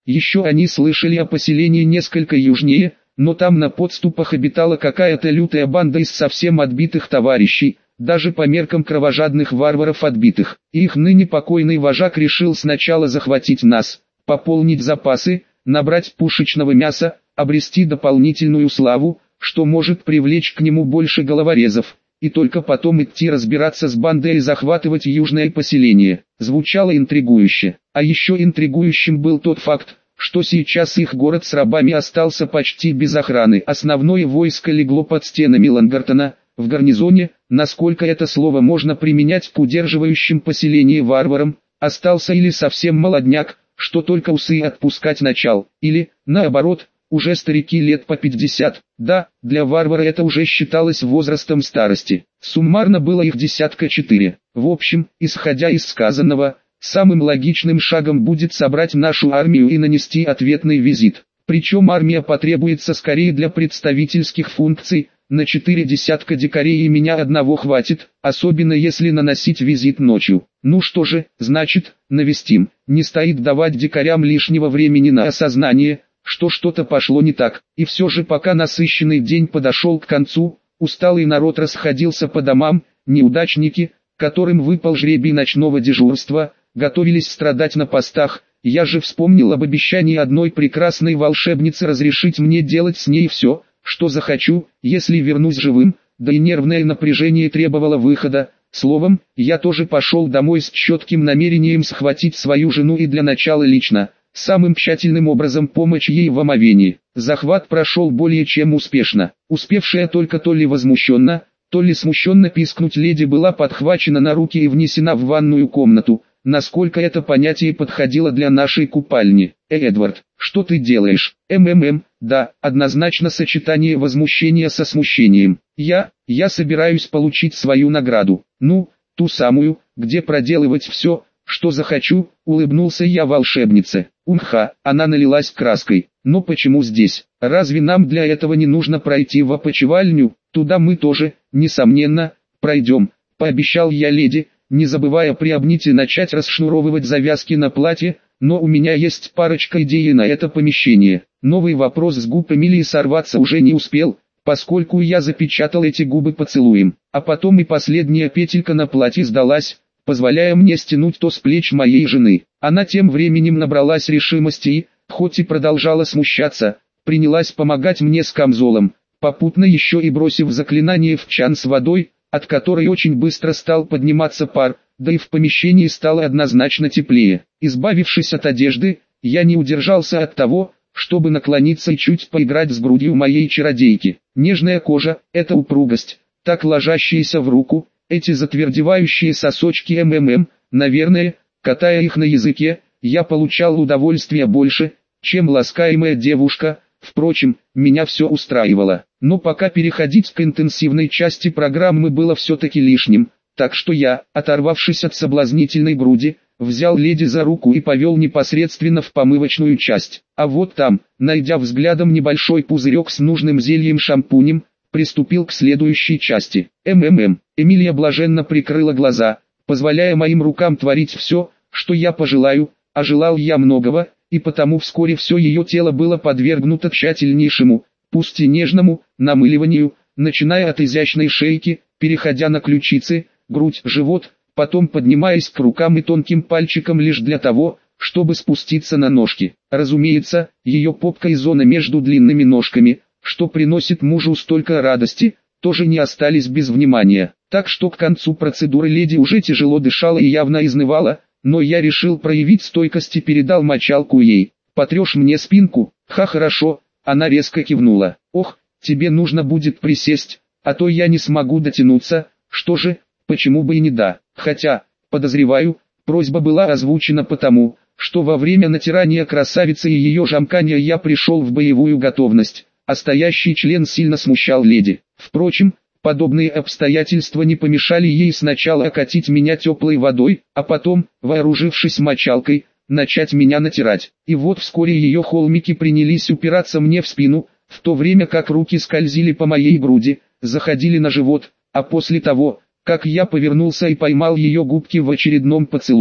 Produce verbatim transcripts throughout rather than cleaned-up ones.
Еще они слышали о поселении несколько южнее, но там на подступах обитала какая-то лютая банда из совсем отбитых товарищей, даже по меркам кровожадных варваров отбитых. И их ныне покойный вожак решил сначала захватить нас, пополнить запасы, набрать пушечного мяса, обрести дополнительную славу, что может привлечь к нему больше головорезов, и только потом идти разбираться с бандой и захватывать южное поселение. Звучало интригующе. А еще интригующим был тот факт, что сейчас их город с рабами остался почти без охраны. Основное войско легло под стенами Лангартона, в гарнизоне, насколько это слово можно применять к удерживающим поселение варварам, остался или совсем молодняк, что только усы отпускать начал, или, наоборот, уже старики лет по пятьдесят. Да, для варвара это уже считалось возрастом старости. Суммарно было их десятка четыре. В общем, исходя из сказанного, самым логичным шагом будет собрать нашу армию и нанести ответный визит. Причем армия потребуется скорее для представительских функций, на четыре десятка дикарей и меня одного хватит, особенно если наносить визит ночью. Ну что же, значит, навестим. Не стоит давать дикарям лишнего времени на осознание, что что-то пошло не так. И все же пока насыщенный день подошел к концу, усталый народ расходился по домам, неудачники, которым выпал жребий ночного дежурства, готовились страдать на постах. Я же вспомнил об обещании одной прекрасной волшебницы разрешить мне делать с ней все, что захочу, если вернусь живым, да и нервное напряжение требовало выхода. Словом, я тоже пошел домой с четким намерением схватить свою жену и для начала лично, самым тщательным образом помочь ей в омовении. Захват прошел более чем успешно. Успевшая только то ли возмущенно, то ли смущенно пискнуть леди была подхвачена на руки и внесена в ванную комнату, насколько это понятие подходило для нашей купальни. «Э, Эдвард, что ты делаешь?» «МММ, да, однозначно сочетание возмущения со смущением. Я, я собираюсь получить свою награду. Ну, ту самую, где проделывать все, что захочу», улыбнулся я волшебнице. Умха, она налилась краской. «Но почему здесь? Разве нам для этого не нужно пройти в опочивальню? Туда мы тоже, несомненно, пройдем», пообещал я леди, не забывая приобнять и начать расшнуровывать завязки на платье. «Но у меня есть парочка идей на это помещение». Новый вопрос с губ Эмилии сорваться уже не успел, поскольку я запечатал эти губы поцелуем. А потом и последняя петелька на платье сдалась, позволяя мне стянуть то с плеч моей жены. Она тем временем набралась решимости и, хоть и продолжала смущаться, принялась помогать мне с камзолом, попутно еще и бросив заклинание в чан с водой, от которой очень быстро стал подниматься пар, да и в помещении стало однозначно теплее. Избавившись от одежды, я не удержался от того, чтобы наклониться и чуть поиграть с грудью моей чародейки. Нежная кожа, эта упругость, так ложащаяся в руку, эти затвердевающие сосочки МММ, наверное, катая их на языке, я получал удовольствие больше, чем ласкаемая девушка. Впрочем, меня все устраивало. Но пока переходить к интенсивной части программы было все-таки лишним, так что я, оторвавшись от соблазнительной груди, взял леди за руку и повел непосредственно в помывочную часть. А вот там, найдя взглядом небольшой пузырек с нужным зельем-шампунем, приступил к следующей части. МММ. Эмилия блаженно прикрыла глаза, позволяя моим рукам творить все, что я пожелаю, а желал я многого, и потому вскоре все ее тело было подвергнуто тщательнейшему, пусть и нежному, намыливанию, начиная от изящной шейки, переходя на ключицы, грудь, живот, потом поднимаясь к рукам и тонким пальчикам лишь для того, чтобы спуститься на ножки. Разумеется, ее попка и зона между длинными ножками, что приносит мужу столько радости, тоже не остались без внимания. Так что к концу процедуры леди уже тяжело дышала и явно изнывала, но я решил проявить стойкость и передал мочалку ей. «Потрешь мне спинку?» «Ха, хорошо», она резко кивнула. «Ох, тебе нужно будет присесть, а то я не смогу дотянуться». «Что же, почему бы и не да?» Хотя, подозреваю, просьба была озвучена потому, что во время натирания красавицы и ее жамкания я пришел в боевую готовность, а стоящий член сильно смущал леди. Впрочем, подобные обстоятельства не помешали ей сначала окатить меня теплой водой, а потом, вооружившись мочалкой, начать меня натирать. И вот вскоре ее холмики принялись упираться мне в спину, в то время как руки скользили по моей груди, заходили на живот, а после того, как я повернулся и поймал ее губки в очередном поцелуе,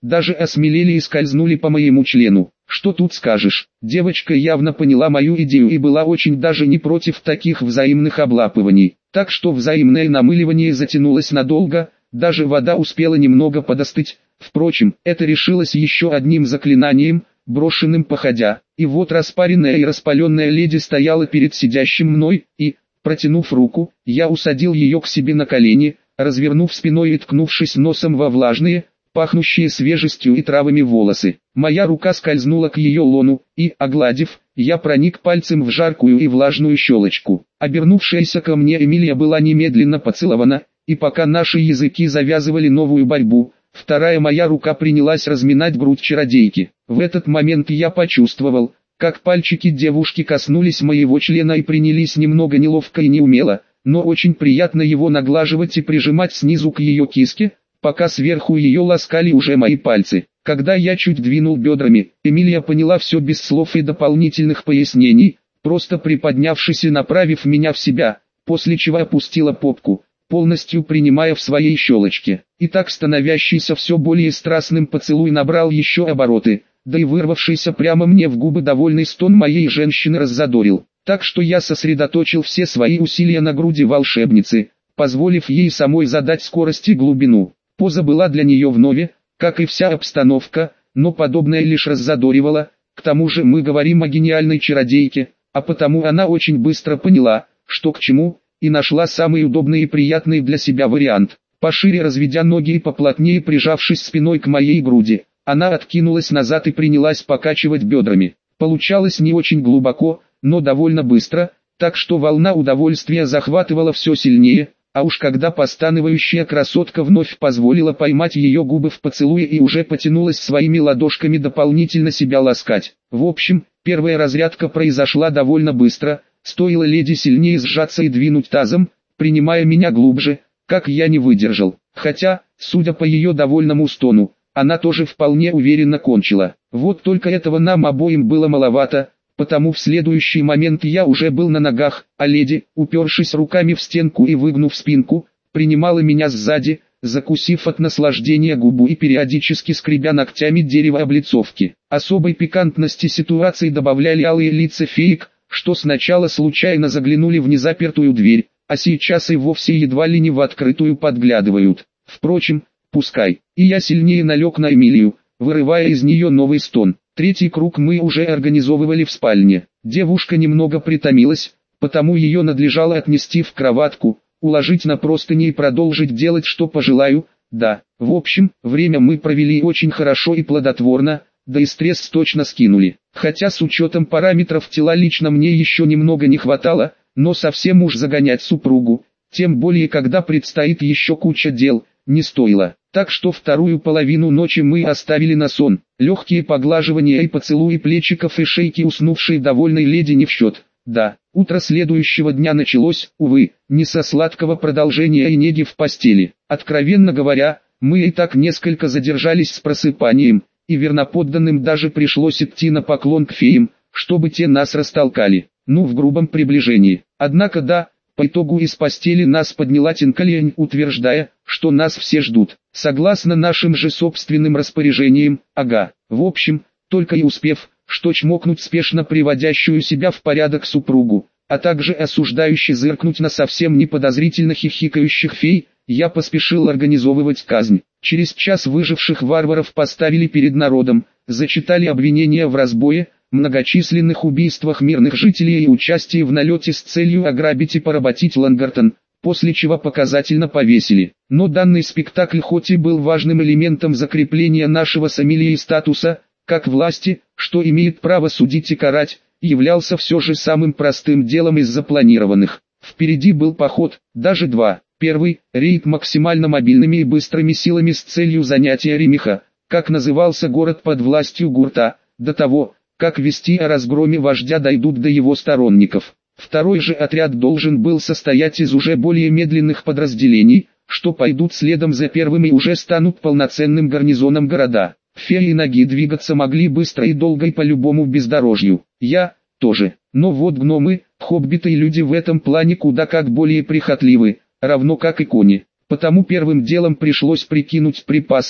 даже осмелели и скользнули по моему члену. Что тут скажешь, девочка явно поняла мою идею и была очень даже не против таких взаимных облапываний. Так что взаимное намыливание затянулось надолго, даже вода успела немного подостыть. Впрочем, это решилось еще одним заклинанием, брошенным походя. И вот распаренная и распаленная леди стояла перед сидящим мной, и, протянув руку, я усадил ее к себе на колени, развернув спиной и ткнувшись носом во влажные, пахнущие свежестью и травами волосы. Моя рука скользнула к ее лону, и, огладив, я проник пальцем в жаркую и влажную щелочку. Обернувшаяся ко мне Эмилия была немедленно поцелована, и пока наши языки завязывали новую борьбу, вторая моя рука принялась разминать грудь чародейки. В этот момент я почувствовал, как пальчики девушки коснулись моего члена и принялись немного неловко и неумело, но очень приятно его наглаживать и прижимать снизу к ее киске, пока сверху ее ласкали уже мои пальцы. Когда я чуть двинул бедрами, Эмилия поняла все без слов и дополнительных пояснений, просто приподнявшись и направив меня в себя, после чего опустила попку, полностью принимая в своей щелочке. И так становящийся все более страстным поцелуй набрал еще обороты, да и вырвавшийся прямо мне в губы довольный стон моей женщины раззадорил. Так что я сосредоточил все свои усилия на груди волшебницы, позволив ей самой задать скорость и глубину. Поза была для нее вновь, как и вся обстановка, но подобное лишь раззадоривало. К тому же мы говорим о гениальной чародейке, а потому она очень быстро поняла, что к чему, и нашла самый удобный и приятный для себя вариант. Пошире разведя ноги и поплотнее прижавшись спиной к моей груди, она откинулась назад и принялась покачивать бедрами. Получалось не очень глубоко, но довольно быстро, так что волна удовольствия захватывала все сильнее. А уж когда постанывающая красотка вновь позволила поймать ее губы в поцелуе и уже потянулась своими ладошками дополнительно себя ласкать. В общем, первая разрядка произошла довольно быстро, стоило леди сильнее сжаться и двинуть тазом, принимая меня глубже, как я не выдержал. Хотя, судя по ее довольному стону, она тоже вполне уверенно кончила. Вот только этого нам обоим было маловато. Потому в следующий момент я уже был на ногах, а леди, упершись руками в стенку и выгнув спинку, принимала меня сзади, закусив от наслаждения губу и периодически скребя ногтями дерево облицовки. Особой пикантности ситуации добавляли алые лица феек, что сначала случайно заглянули в незапертую дверь, а сейчас и вовсе едва ли не в открытую подглядывают. Впрочем, пускай. И я сильнее налег на Эмилию, вырывая из нее новый стон. Третий круг мы уже организовывали в спальне. Девушка немного притомилась, потому ее надлежало отнести в кроватку, уложить на простыни и продолжить делать что пожелаю. Да, в общем, время мы провели очень хорошо и плодотворно, да и стресс точно скинули. Хотя с учетом параметров тела лично мне еще немного не хватало, но совсем уж загонять супругу, тем более когда предстоит еще куча дел, не стоило. Так что вторую половину ночи мы оставили на сон. Легкие поглаживания и поцелуи плечиков и шейки уснувшей довольной леди не в счет. Да, утро следующего дня началось, увы, не со сладкого продолжения и неги в постели. Откровенно говоря, мы и так несколько задержались с просыпанием, и верноподданным даже пришлось идти на поклон к феям, чтобы те нас растолкали. Ну, в грубом приближении. Однако да, по итогу из постели нас подняла Тинкалиень, утверждая, что нас все ждут. Согласно нашим же собственным распоряжениям, ага. В общем, только и успев, что чмокнуть спешно приводящую себя в порядок супругу, а также осуждающе зыркнуть на совсем неподозрительно хихикающих фей, я поспешил организовывать казнь. Через час выживших варваров поставили перед народом, зачитали обвинения в разбое, многочисленных убийствах мирных жителей и участии в налете с целью ограбить и поработить Лангартон, после чего показательно повесили. Но данный спектакль хоть и был важным элементом закрепления нашего с Эмилией статуса, как власти, что имеет право судить и карать, являлся все же самым простым делом из запланированных. Впереди был поход, даже два. Первый – рейд максимально мобильными и быстрыми силами с целью занятия Ремиха, как назывался город под властью Гурта, до того, как вести о разгроме вождя дойдут до его сторонников. Второй же отряд должен был состоять из уже более медленных подразделений, что пойдут следом за первым и уже станут полноценным гарнизоном города. Феи ноги двигаться могли быстро и долго и по любому бездорожью. Я тоже. Но вот гномы, хоббиты и люди в этом плане куда как более прихотливы, равно как и кони. Потому первым делом пришлось прикинуть припасы,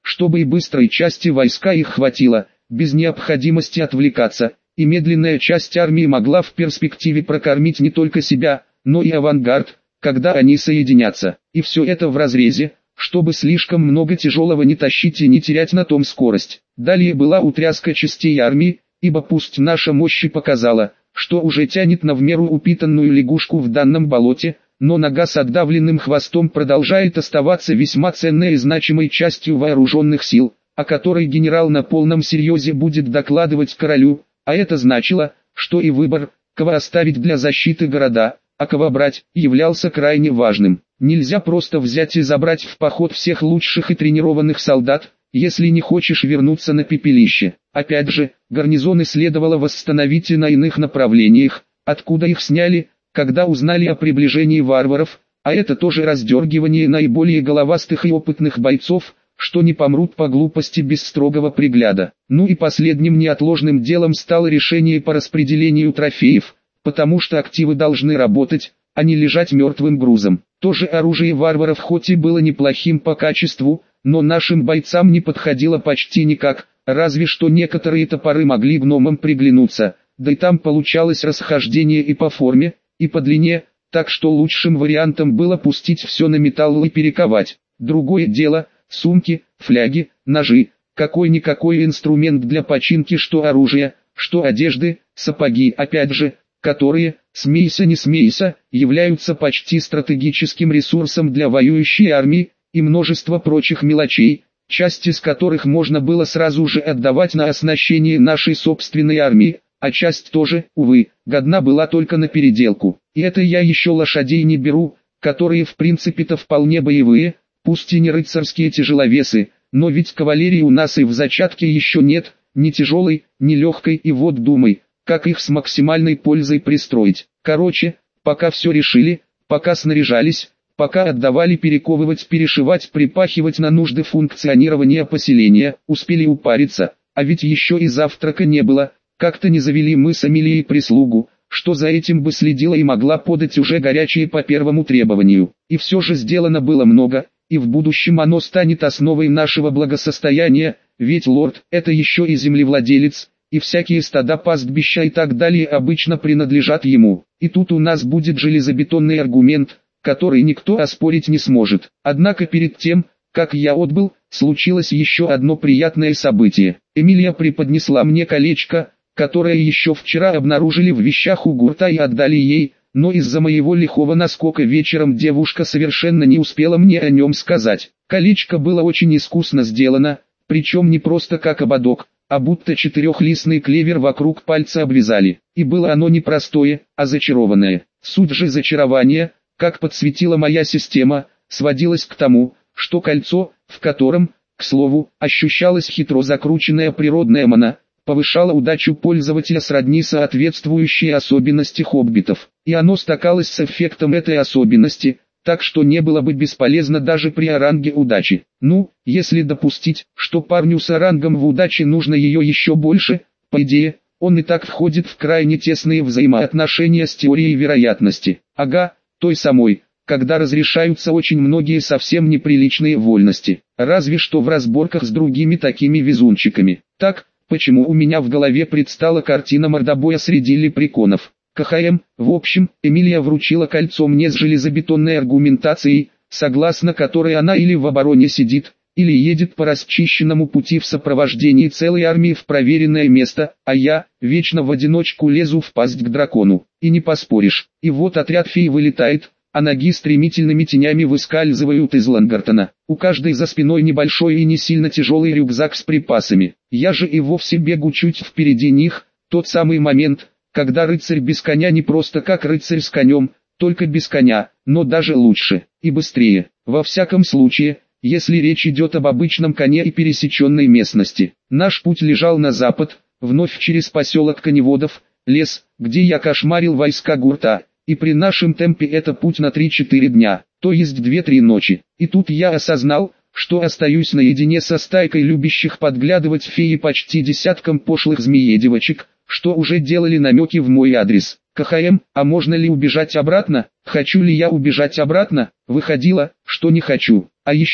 чтобы и быстрой части войска их хватило, без необходимости отвлекаться, и медленная часть армии могла в перспективе прокормить не только себя, но и авангард, когда они соединятся. И все это в разрезе, чтобы слишком много тяжелого не тащить и не терять на том скорость. Далее была утряска частей армии, ибо пусть наша мощь и показала, что уже тянет на в меру упитанную лягушку в данном болоте, но нога с отдавленным хвостом продолжает оставаться весьма ценной и значимой частью вооруженных сил, о которой генерал на полном серьезе будет докладывать королю, а это значило, что и выбор, кого оставить для защиты города, а кого брать, являлся крайне важным. Нельзя просто взять и забрать в поход всех лучших и тренированных солдат, если не хочешь вернуться на пепелище. Опять же, гарнизоны следовало восстановить и на иных направлениях, откуда их сняли, когда узнали о приближении варваров, а это тоже раздергивание наиболее головастых и опытных бойцов, что не помрут по глупости без строгого пригляда. Ну и последним неотложным делом стало решение по распределению трофеев, потому что активы должны работать, а не лежать мертвым грузом. Тоже оружие варваров хоть и было неплохим по качеству, но нашим бойцам не подходило почти никак, разве что некоторые топоры могли гномам приглянуться, да и там получалось расхождение и по форме, и по длине, так что лучшим вариантом было пустить все на металл и перековать. Другое дело, сумки, фляги, ножи, какой-никакой инструмент для починки что оружия, что одежды, сапоги опять же, которые, смейся не смейся, являются почти стратегическим ресурсом для воюющей армии, и множество прочих мелочей, часть из которых можно было сразу же отдавать на оснащение нашей собственной армии, а часть тоже, увы, годна была только на переделку. И это я еще лошадей не беру, которые в принципе-то вполне боевые, пусть и не рыцарские тяжеловесы, но ведь кавалерии у нас и в зачатке еще нет, ни тяжелой, ни легкой, и вот думай, как их с максимальной пользой пристроить. Короче, пока все решили, пока снаряжались, пока отдавали перековывать, перешивать, припахивать на нужды функционирования поселения, успели упариться, а ведь еще и завтрака не было, как-то не завели мы с Амелией прислугу, что за этим бы следила и могла подать уже горячее по первому требованию. И все же сделано было много, и в будущем оно станет основой нашего благосостояния, ведь лорд – это еще и землевладелец, и всякие стада, пастбища и так далее обычно принадлежат ему. И тут у нас будет железобетонный аргумент, который никто оспорить не сможет. Однако перед тем, как я отбыл, случилось еще одно приятное событие. Эмилия преподнесла мне колечко, которое еще вчера обнаружили в вещах у гурта и отдали ей, но из-за моего лихого наскока вечером девушка совершенно не успела мне о нем сказать. Колечко было очень искусно сделано, причем не просто как ободок, а будто четырехлистный клевер вокруг пальца обвязали. И было оно не простое, а зачарованное. Суть же зачарования, как подсветила моя система, сводилась к тому, что кольцо, в котором, к слову, ощущалась хитро закрученная природная мана, повышало удачу пользователя сродни соответствующей особенности хоббитов. И оно стакалось с эффектом этой особенности, так что не было бы бесполезно даже при оранге удачи. Ну, если допустить, что парню с орангом в удаче нужно ее еще больше, по идее, он и так входит в крайне тесные взаимоотношения с теорией вероятности. Ага, той самой, когда разрешаются очень многие совсем неприличные вольности, разве что в разборках с другими такими везунчиками. Так, почему у меня в голове предстала картина мордобоя среди лепреконов? КХМ, в общем, Эмилия вручила кольцо мне с железобетонной аргументацией, согласно которой она или в обороне сидит, или едет по расчищенному пути в сопровождении целой армии в проверенное место, а я, вечно в одиночку лезу в пасть к дракону. И не поспоришь. И вот отряд фей вылетает, а ноги стремительными тенями выскальзывают из Лангартона. У каждой за спиной небольшой и не сильно тяжелый рюкзак с припасами. Я же и вовсе бегу чуть впереди них, тот самый момент, когда рыцарь без коня не просто как рыцарь с конем, только без коня, но даже лучше и быстрее. Во всяком случае, если речь идет об обычном коне и пересеченной местности. Наш путь лежал на запад, вновь через поселок коневодов, лес, где я кошмарил войска гурта, и при нашем темпе это путь на три-четыре дня, то есть две-три ночи. И тут я осознал, что остаюсь наедине со стайкой любящих подглядывать феи почти десятком пошлых змеедевочек, что уже делали намеки в мой адрес. КХМ, а можно ли убежать обратно? Хочу ли я убежать обратно? Выходило, что не хочу. А еще,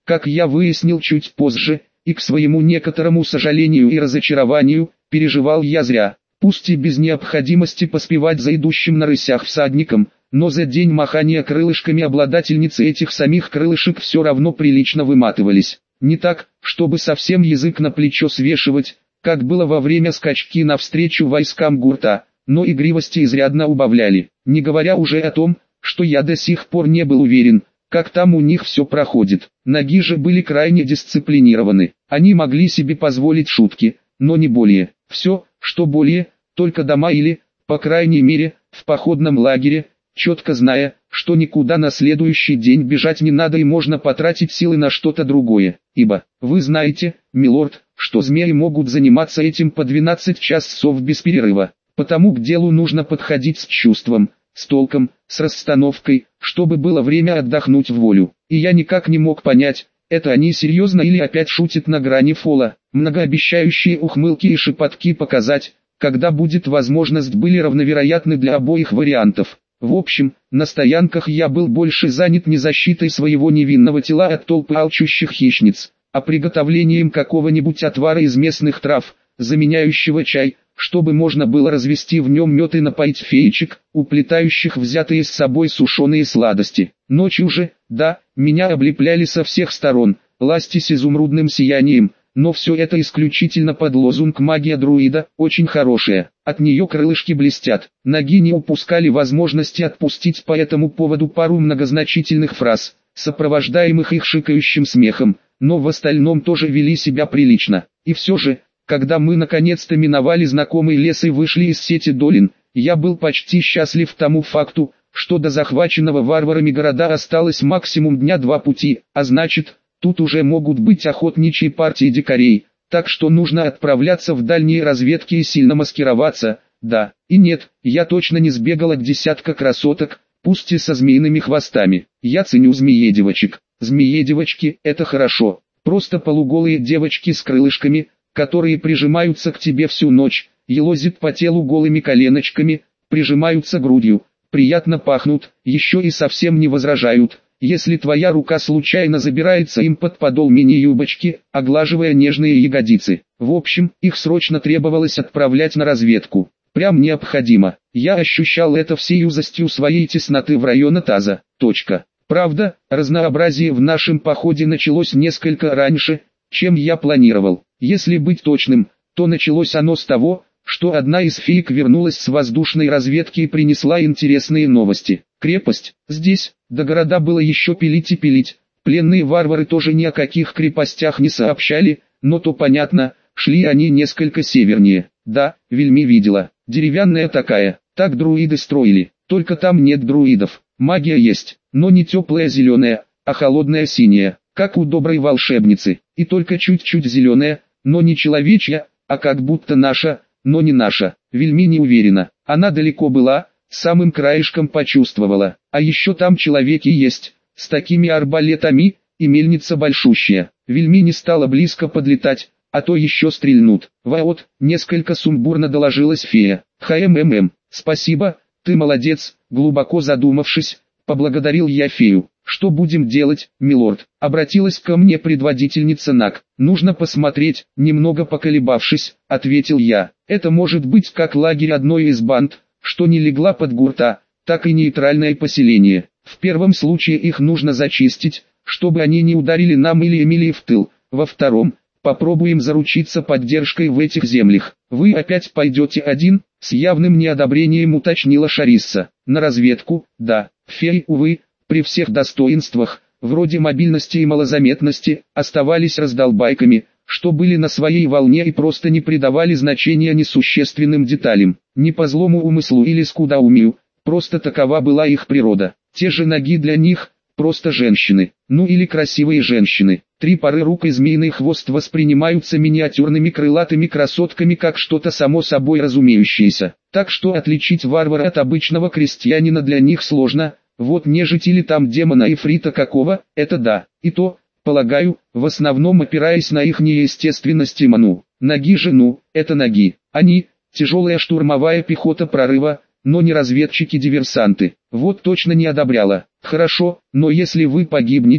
Как я выяснил чуть позже, и к своему некоторому сожалению и разочарованию, переживал я зря. Пусть и без необходимости поспевать за идущим на рысях всадником, но за день махания крылышками обладательницы этих самих крылышек все равно прилично выматывались. Не так, чтобы совсем язык на плечо свешивать, как было во время скачки навстречу войскам Гурта, но игривости изрядно убавляли, не говоря уже о том, что я до сих пор не был уверен, как там у них все проходит. Ноги же были крайне дисциплинированы, они могли себе позволить шутки, но не более. Все, что более, только дома или, по крайней мере, в походном лагере, четко зная, что никуда на следующий день бежать не надо и можно потратить силы на что-то другое, ибо, вы знаете, милорд, что змеи могут заниматься этим по двенадцать часов без перерыва, потому к делу нужно подходить с чувством, с толком, с расстановкой, чтобы было время отдохнуть в волю. И я никак не мог понять, это они серьезно или опять шутят на грани фола. Многообещающие ухмылки и шепотки показать, когда будет возможность, были равновероятны для обоих вариантов. В общем, на стоянках я был больше занят не защитой своего невинного тела от толпы алчущих хищниц, а приготовлением какого-нибудь отвара из местных трав, заменяющего чай, чтобы можно было развести в нем мед и напоить феечек, уплетающих взятые с собой сушеные сладости. Ночью же, да, меня облепляли со всех сторон, ласти с изумрудным сиянием, но все это исключительно под лозунг «Магия друида», очень хорошая, от нее крылышки блестят. Ноги не упускали возможности отпустить по этому поводу пару многозначительных фраз, сопровождаемых их шикающим смехом, но в остальном тоже вели себя прилично. И все же, когда мы наконец-то миновали знакомый лес и вышли из сети долин, я был почти счастлив тому факту, что до захваченного варварами города осталось максимум дня два пути, а значит, тут уже могут быть охотничьи партии дикарей, так что нужно отправляться в дальние разведки и сильно маскироваться. Да, и нет, я точно не сбегал от десятка красоток, пусть и со змеиными хвостами. Я ценю змеедевочек. Змеедевочки – это хорошо, просто полуголые девочки с крылышками, которые прижимаются к тебе всю ночь, елозят по телу голыми коленочками, прижимаются грудью, приятно пахнут, еще и совсем не возражают, если твоя рука случайно забирается им под подол мини-юбочки, оглаживая нежные ягодицы. В общем, их срочно требовалось отправлять на разведку. Прям необходимо. Я ощущал это всей узостью своей тесноты в районе таза. Точка. Правда, разнообразие в нашем походе началось несколько раньше, чем я планировал. Если быть точным, то началось оно с того, что одна из феек вернулась с воздушной разведки и принесла интересные новости. Крепость здесь, до города было еще пилить и пилить. Пленные варвары тоже ни о каких крепостях не сообщали, но то понятно, шли они несколько севернее. Да, Вельми видела, деревянная такая, так друиды строили, только там нет друидов. Магия есть, но не теплая зеленая, а холодная синяя, как у доброй волшебницы, и только чуть-чуть зеленая, но не человечья, а как будто наша, но не наша. Вельми не уверена, она далеко была, самым краешком почувствовала, а еще там человеки есть, с такими арбалетами, и мельница большущая. Вельми не стала близко подлетать, а то еще стрельнут. Вот, несколько сумбурно доложилась фея. Хммм, спасибо, ты молодец, глубоко задумавшись, поблагодарил я фею. Что будем делать, милорд? Обратилась ко мне предводительница Наг. Нужно посмотреть, немного поколебавшись, ответил я. Это может быть как лагерь одной из банд, что не легла под Гурта, так и нейтральное поселение. В первом случае их нужно зачистить, чтобы они не ударили нам или Эмилии в тыл. Во втором, попробуем заручиться поддержкой в этих землях. Вы опять пойдете один? С явным неодобрением уточнила Шарисса. На разведку, да. Феи, увы, при всех достоинствах, вроде мобильности и малозаметности, оставались раздолбайками, что были на своей волне и просто не придавали значения несущественным деталям. Не по злому умыслу или скудоумию, просто такова была их природа. Те же ноги для них – просто женщины, ну или красивые женщины. Три пары рук и змеиный хвост воспринимаются миниатюрными крылатыми красотками как что-то само собой разумеющееся. Так что отличить варвара от обычного крестьянина для них сложно. Вот нежить или там демона Ифрита какого, это да. И то, полагаю, в основном опираясь на их неестественность и ману. Ноги же, ну, это ноги. Они – тяжелая штурмовая пехота прорыва, но не разведчики-диверсанты. Вот точно не одобряла. Хорошо, но если вы погибнете,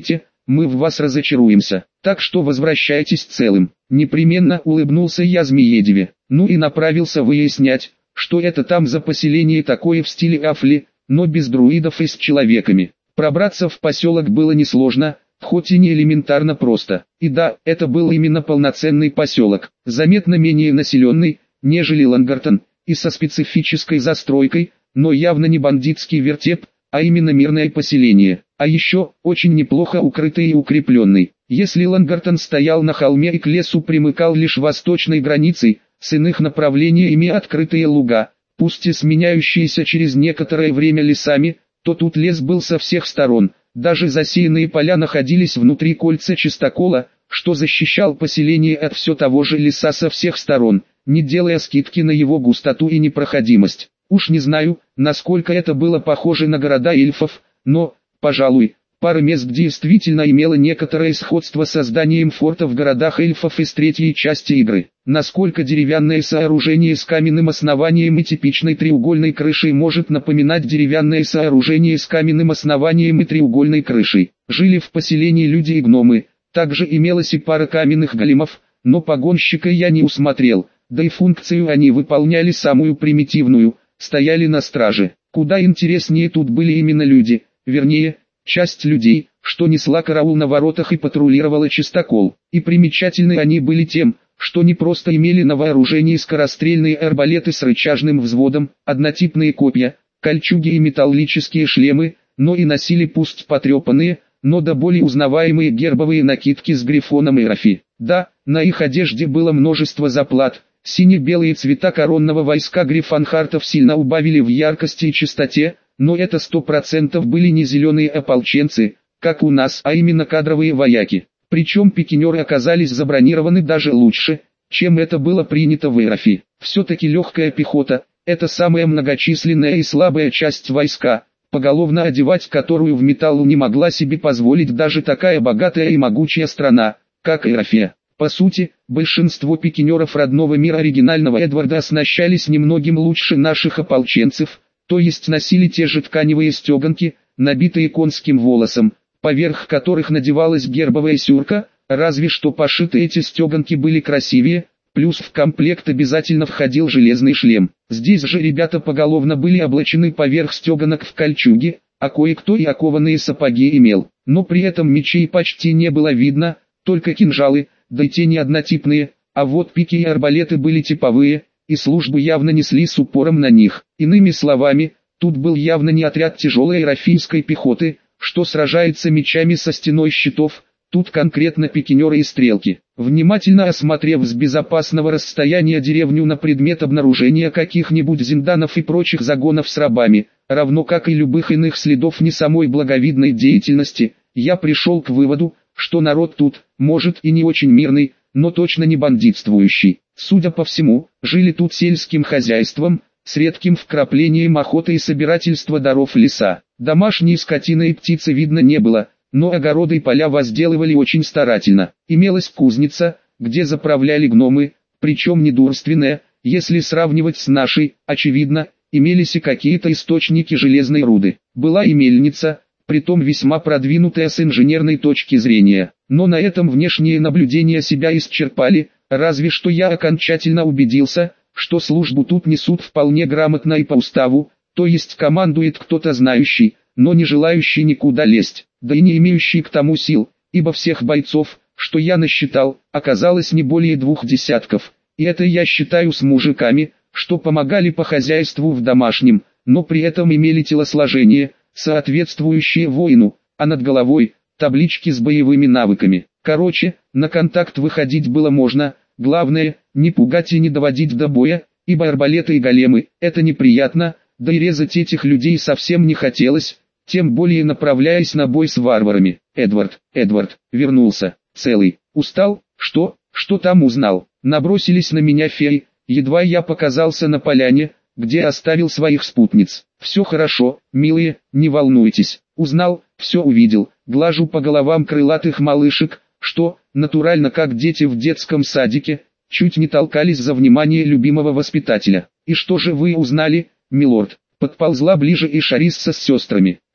мы в вас разочаруемся. Так что возвращайтесь целым. Непременно улыбнулся я Змеедеве. Ну и направился выяснять, что это там за поселение такое в стиле Афли, но без друидов и с человеками. Пробраться в поселок было несложно, хоть и не элементарно просто. И да, это был именно полноценный поселок, заметно менее населенный, нежели Лангартон, и со специфической застройкой, но явно не бандитский вертеп, а именно мирное поселение, а еще очень неплохо укрытый и укрепленный. Если Лангартон стоял на холме и к лесу примыкал лишь восточной границей, с иных направлений имея открытые луга, пусть и сменяющиеся через некоторое время лесами, то тут лес был со всех сторон, даже засеянные поля находились внутри кольца чистокола, что защищал поселение от все того же леса со всех сторон, не делая скидки на его густоту и непроходимость. Уж не знаю, насколько это было похоже на города эльфов, но, пожалуй, пара мест действительно имела некоторое сходство с созданием форта в городах эльфов из третьей части игры. Насколько деревянное сооружение с каменным основанием и типичной треугольной крышей может напоминать деревянное сооружение с каменным основанием и треугольной крышей. Жили в поселении люди и гномы, также имелась и пара каменных големов, но погонщика я не усмотрел, да и функцию они выполняли самую примитивную, стояли на страже. Куда интереснее тут были именно люди, вернее, часть людей, что несла караул на воротах и патрулировала чистокол. И примечательны они были тем, что не просто имели на вооружении скорострельные арбалеты с рычажным взводом, однотипные копья, кольчуги и металлические шлемы, но и носили пусть потрепанные, но до более узнаваемые гербовые накидки с грифоном и рафи. Да, на их одежде было множество заплат. Сине-белые цвета коронного войска Грифонхартов сильно убавили в яркости и чистоте, но это сто процентов были не зеленые ополченцы, как у нас, а именно кадровые вояки. Причем пикинеры оказались забронированы даже лучше, чем это было принято в Эрафи. Все-таки легкая пехота – это самая многочисленная и слабая часть войска, поголовно одевать которую в металлу не могла себе позволить даже такая богатая и могучая страна, как Эрафия. По сути, большинство пикинеров родного мира оригинального Эдварда оснащались немногим лучше наших ополченцев, то есть носили те же тканевые стеганки, набитые конским волосом, поверх которых надевалась гербовая сюрка, разве что пошиты эти стеганки были красивее, плюс в комплект обязательно входил железный шлем. Здесь же ребята поголовно были облачены поверх стеганок в кольчуги, а кое-кто и окованные сапоги имел, но при этом мечей почти не было видно, только кинжалы, да и те не однотипные, а вот пики и арбалеты были типовые, и службу явно несли с упором на них. Иными словами, тут был явно не отряд тяжелой эрафийской пехоты, что сражается мечами со стеной щитов, тут конкретно пикинеры и стрелки. Внимательно осмотрев с безопасного расстояния деревню на предмет обнаружения каких-нибудь зинданов и прочих загонов с рабами, равно как и любых иных следов не самой благовидной деятельности, я пришел к выводу, что народ тут, может и не очень мирный, но точно не бандитствующий. Судя по всему, жили тут сельским хозяйством, с редким вкраплением охоты и собирательства даров леса. Домашней скотины и птицы видно не было, но огороды и поля возделывали очень старательно. Имелась кузница, где заправляли гномы, причем недурственная, если сравнивать с нашей, очевидно, имелись и какие-то источники железной руды. Была и мельница, притом весьма продвинутая с инженерной точки зрения. Но на этом внешние наблюдения себя исчерпали, разве что я окончательно убедился, что службу тут несут вполне грамотно и по уставу, то есть командует кто-то знающий, но не желающий никуда лезть, да и не имеющий к тому сил, ибо всех бойцов, что я насчитал, оказалось не более двух десятков, и это я считаю с мужиками, что помогали по хозяйству в домашнем, но при этом имели телосложение, соответствующее воину, а над головой – таблички с боевыми навыками. Короче, на контакт выходить было можно, главное – не пугать и не доводить до боя, ибо арбалеты и големы – это неприятно, да и резать этих людей совсем не хотелось, тем более направляясь на бой с варварами. Эдвард, Эдвард, вернулся, целый, устал, что, что там узнал? Набросились на меня феи, едва я показался на поляне, где оставил своих спутниц. Все хорошо, милые, не волнуйтесь, узнал, все увидел, глажу по головам крылатых малышек, что, натурально как дети в детском садике, чуть не толкались за внимание любимого воспитателя. И что же вы узнали, милорд? Подползла ближе и Шарисса с сестрами.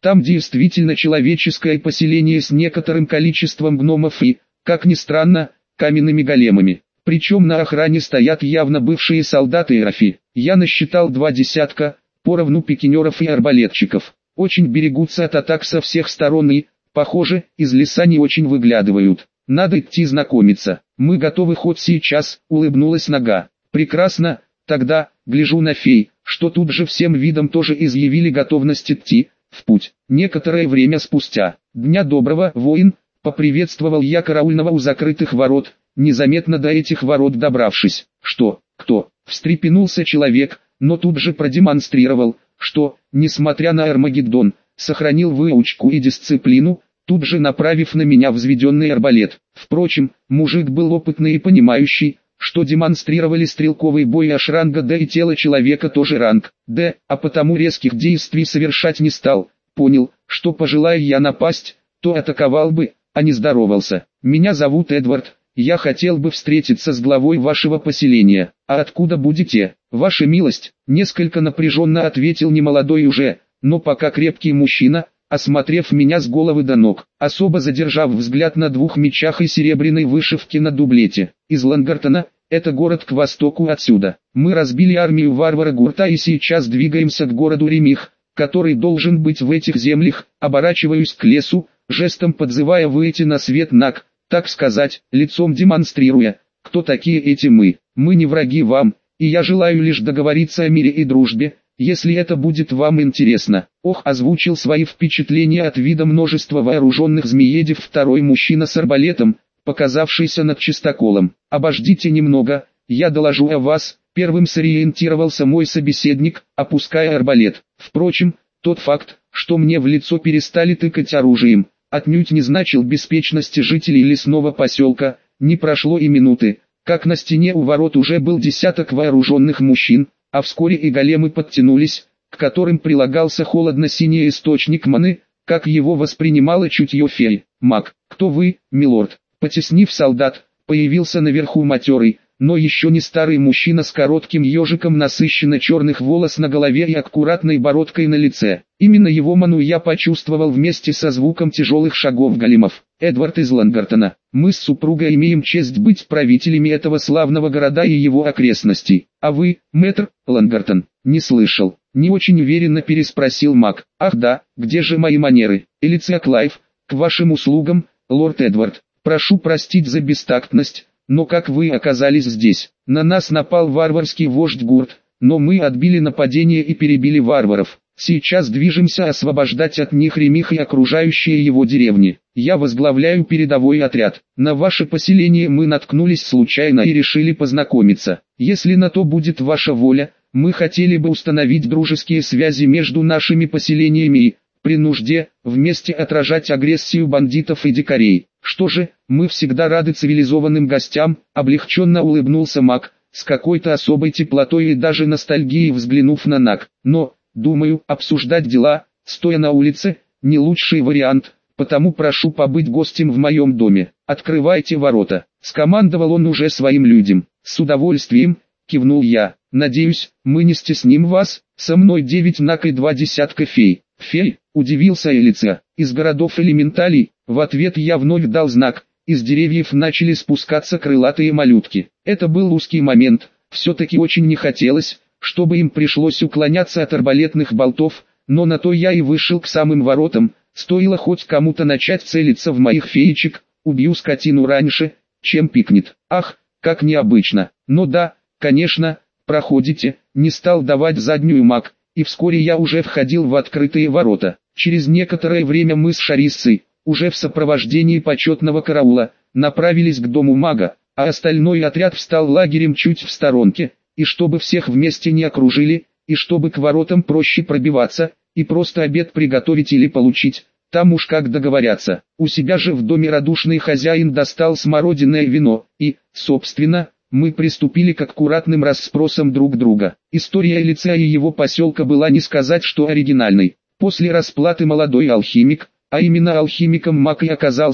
Там действительно человеческое поселение с некоторым количеством гномов и, как ни странно, каменными големами. Причем на охране стоят явно бывшие солдаты Ирафи. Я насчитал два десятка, поровну пикинеров и арбалетчиков. Очень берегутся от атак со всех сторон и, похоже, из леса не очень выглядывают. Надо идти знакомиться. Мы готовы хоть сейчас, улыбнулась Нога. Прекрасно, тогда, гляжу на фей, что тут же всем видом тоже изъявили готовность идти в путь. Некоторое время спустя. Дня доброго, воин, поприветствовал я караульного у закрытых ворот, незаметно до этих ворот добравшись. Что, кто? Встрепенулся человек, но тут же продемонстрировал, что, несмотря на Армагеддон, сохранил выучку и дисциплину, тут же направив на меня взведенный арбалет. Впрочем, мужик был опытный и понимающий, что демонстрировали стрелковый бой аж ранга Д и тело человека тоже ранг Д, а потому резких действий совершать не стал. Понял, что пожелая я напасть, то атаковал бы, а не здоровался. Меня зовут Эдвард, я хотел бы встретиться с главой вашего поселения. А откуда будете? Ваша милость, несколько напряженно ответил немолодой уже, но пока крепкий мужчина, осмотрев меня с головы до ног, особо задержав взгляд на двух мечах и серебряной вышивке на дублете. Из Лангартона, это город к востоку отсюда. Мы разбили армию варвара Гурта и сейчас двигаемся к городу Ремих, который должен быть в этих землях. Оборачиваюсь к лесу, жестом подзывая выйти на свет Наг, так сказать, лицом демонстрируя, кто такие эти мы. Мы не враги вам, и я желаю лишь договориться о мире и дружбе, если это будет вам интересно. Ох, озвучил свои впечатления от вида множества вооруженных змеедев второй мужчина с арбалетом, показавшийся над чистоколом. Обождите немного, я доложу о вас. Первым сориентировался мой собеседник, опуская арбалет. Впрочем, тот факт, что мне в лицо перестали тыкать оружием, отнюдь не значил беспечности жителей лесного поселка. Не прошло и минуты, как на стене у ворот уже был десяток вооруженных мужчин, а вскоре и големы подтянулись, к которым прилагался холодно-синий источник маны, как его воспринимало чутье феи. «Маг, кто вы, милорд?» Потеснив солдат, появился наверху матерый, но еще не старый мужчина с коротким ежиком насыщенно черных волос на голове и аккуратной бородкой на лице. Именно его ману я почувствовал вместе со звуком тяжелых шагов големов. Эдвард из Лангартона. Мы с супругой имеем честь быть правителями этого славного города и его окрестностей. А вы, мэтр, Лангартон? Не слышал. Не очень уверенно переспросил маг. Ах да, где же мои манеры? Элиция Клайв, к вашим услугам, лорд Эдвард. Прошу простить за бестактность, но как вы оказались здесь? На нас напал варварский вождь Гурт, но мы отбили нападение и перебили варваров. Сейчас движемся освобождать от них Ремих и окружающие его деревни. Я возглавляю передовой отряд. На ваше поселение мы наткнулись случайно и решили познакомиться. Если на то будет ваша воля, мы хотели бы установить дружеские связи между нашими поселениями и, при нужде, вместе отражать агрессию бандитов и дикарей. Что же, мы всегда рады цивилизованным гостям, облегченно улыбнулся маг, с какой-то особой теплотой и даже ностальгией взглянув на Наг. Но, думаю, обсуждать дела, стоя на улице, не лучший вариант, потому прошу побыть гостем в моем доме. Открывайте ворота. Скомандовал он уже своим людям. С удовольствием, кивнул я. Надеюсь, мы не стесним вас, со мной девять Наг и два десятка фей. Фей, удивился Элиция, из городов элементалей. В ответ я вновь дал знак. Из деревьев начали спускаться крылатые малютки. Это был узкий момент, все-таки очень не хотелось, чтобы им пришлось уклоняться от арбалетных болтов, но на то я и вышел к самым воротам. Стоило хоть кому-то начать целиться в моих феечек, убью скотину раньше, чем пикнет. Ах, как необычно. Но да, конечно, проходите, не стал давать заднюю маг, и вскоре я уже входил в открытые ворота. Через некоторое время мы с Шариссой, уже в сопровождении почетного караула, направились к дому мага, а остальной отряд встал лагерем чуть в сторонке, и чтобы всех вместе не окружили, и чтобы к воротам проще пробиваться, и просто обед приготовить или получить, там уж как договорятся. У себя же в доме радушный хозяин достал смородинное вино, и, собственно, мы приступили к аккуратным расспросам друг друга. История Элиция и его поселка была не сказать, что оригинальной. После расплаты молодой алхимик, а именно алхимиком маг и оказался,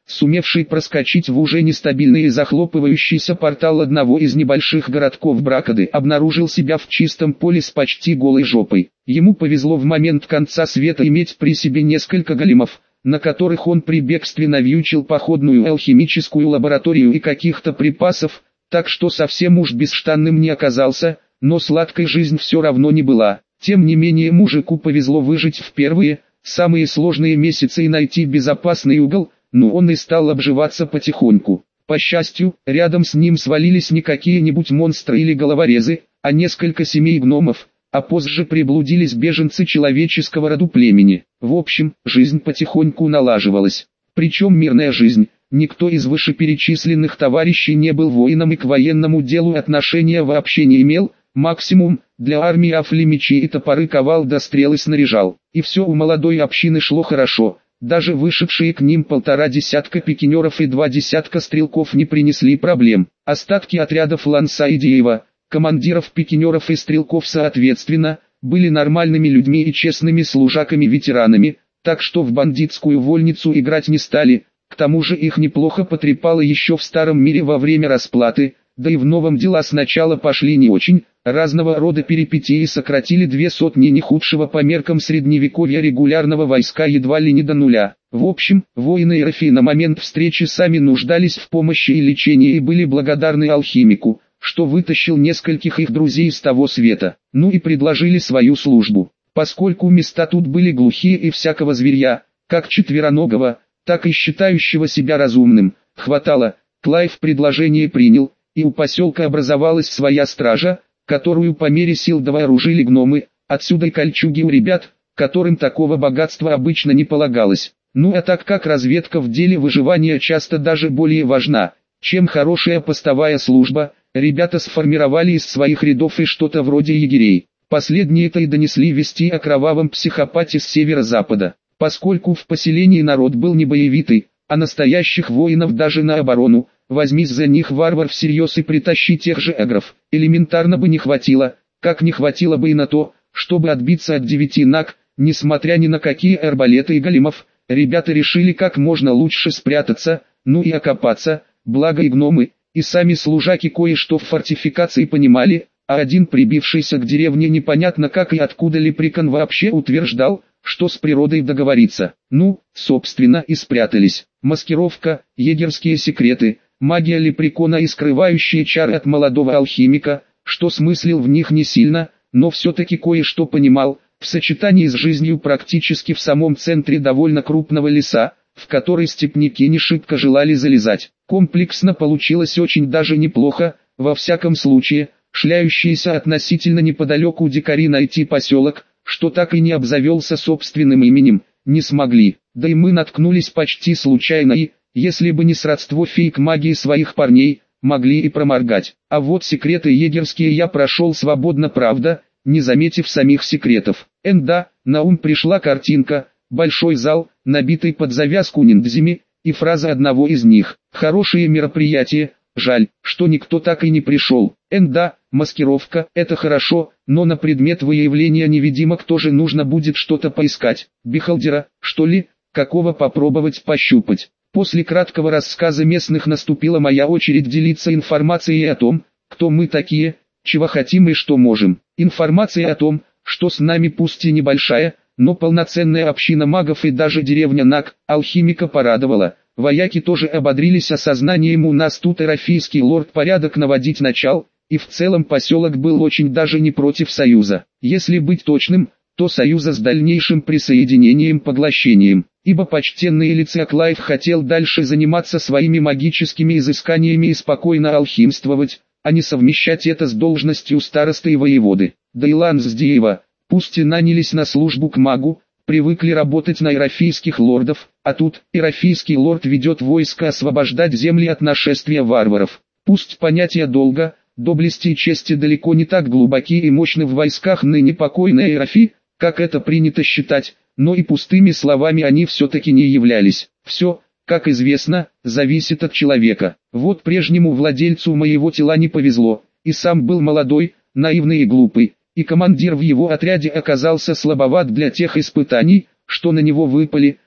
сумевший проскочить в уже нестабильный и захлопывающийся портал одного из небольших городков Бракады, обнаружил себя в чистом поле с почти голой жопой. Ему повезло в момент конца света иметь при себе несколько големов, на которых он при бегстве навьючил походную алхимическую лабораторию и каких-то припасов, так что совсем уж бесштанным не оказался, но сладкой жизнь все равно не была. Тем не менее мужику повезло выжить в первые, самые сложные месяцы и найти безопасный угол, но он и стал обживаться потихоньку. По счастью, рядом с ним свалились не какие-нибудь монстры или головорезы, а несколько семей гномов, а позже приблудились беженцы человеческого роду племени. В общем, жизнь потихоньку налаживалась. Причем мирная жизнь. Никто из вышеперечисленных товарищей не был воином и к военному делу отношения вообще не имел, максимум, для армии афли мечи и топоры ковал да стрелы снаряжал. И все у молодой общины шло хорошо. Даже вышедшие к ним полтора десятка пикинеров и два десятка стрелков не принесли проблем. Остатки отрядов Ланса и Диева, командиров пикинеров и стрелков соответственно, были нормальными людьми и честными служаками-ветеранами, так что в бандитскую вольницу играть не стали. К тому же их неплохо потрепало еще в старом мире во время расплаты, да и в новом дела сначала пошли не очень, разного рода перипетии сократили две сотни не худшего по меркам средневековья регулярного войска едва ли не до нуля. В общем, воины Ирафии на момент встречи сами нуждались в помощи и лечении и были благодарны алхимику, что вытащил нескольких их друзей с того света, ну и предложили свою службу. Поскольку места тут были глухие и всякого зверья, как четвероногого, так и считающего себя разумным, хватало, Клайв предложение принял, и у поселка образовалась своя стража, которую по мере сил довооружили гномы, отсюда и кольчуги у ребят, которым такого богатства обычно не полагалось. Ну а так как разведка в деле выживания часто даже более важна, чем хорошая постовая служба, ребята сформировали из своих рядов и что-то вроде егерей. Последние-то и донесли вести о кровавом психопате с северо-запада. Поскольку в поселении народ был не боевитый, а настоящих воинов даже на оборону, возьмись за них варвар всерьез и притащи тех же эгров, элементарно бы не хватило, как не хватило бы и на то, чтобы отбиться от девяти наг, несмотря ни на какие арбалеты и големов, ребята решили как можно лучше спрятаться, ну и окопаться, благо и гномы, и сами служаки кое-что в фортификации понимали, а один прибившийся к деревне непонятно как и откуда лепрекон вообще утверждал, что с природой договориться. Ну, собственно и спрятались. Маскировка, егерские секреты, магия лепрекона и скрывающие чары от молодого алхимика, что смыслил в них не сильно, но все-таки кое-что понимал, в сочетании с жизнью практически в самом центре довольно крупного леса, в который степняки не шибко желали залезать. Комплексно получилось очень даже неплохо, во всяком случае, шляющиеся относительно неподалеку дикари найти поселок, что так и не обзавелся собственным именем, не смогли. Да и мы наткнулись почти случайно и, если бы не сродство фей к магии своих парней, могли и проморгать. А вот секреты егерские я прошел свободно, правда, не заметив самих секретов. Энда, на ум пришла картинка, большой зал, набитый под завязку ниндзями, и фраза одного из них: «Хорошее мероприятие, жаль, что никто так и не пришел». Энда, маскировка, это хорошо, но на предмет выявления невидимок тоже нужно будет что-то поискать. Бихолдера, что ли, какого попробовать пощупать. После краткого рассказа местных наступила моя очередь делиться информацией о том, кто мы такие, чего хотим и что можем. Информация о том, что с нами пусть и небольшая, но полноценная община магов и даже деревня Наг, алхимика порадовала. Вояки тоже ободрились осознанием: у нас тут эрафийский лорд порядок наводить начал, и в целом поселок был очень даже не против союза. Если быть точным, то союза с дальнейшим присоединением-поглощением, ибо почтенный Элициаклайв хотел дальше заниматься своими магическими изысканиями и спокойно алхимствовать, а не совмещать это с должностью старосты и воеводы. Да и Лансдиева, пусть и нанялись на службу к магу, привыкли работать на эрафийских лордов, а тут эрафийский лорд ведет войско освобождать земли от нашествия варваров. Пусть понятия долга, доблести и чести далеко не так глубоки и мощны в войсках ныне покойной Эрафи, как это принято считать, но и пустыми словами они все-таки не являлись. Все, как известно, зависит от человека. Вот прежнему владельцу моего тела не повезло, и сам был молодой, наивный и глупый, и командир в его отряде оказался слабоват для тех испытаний, что на него выпали,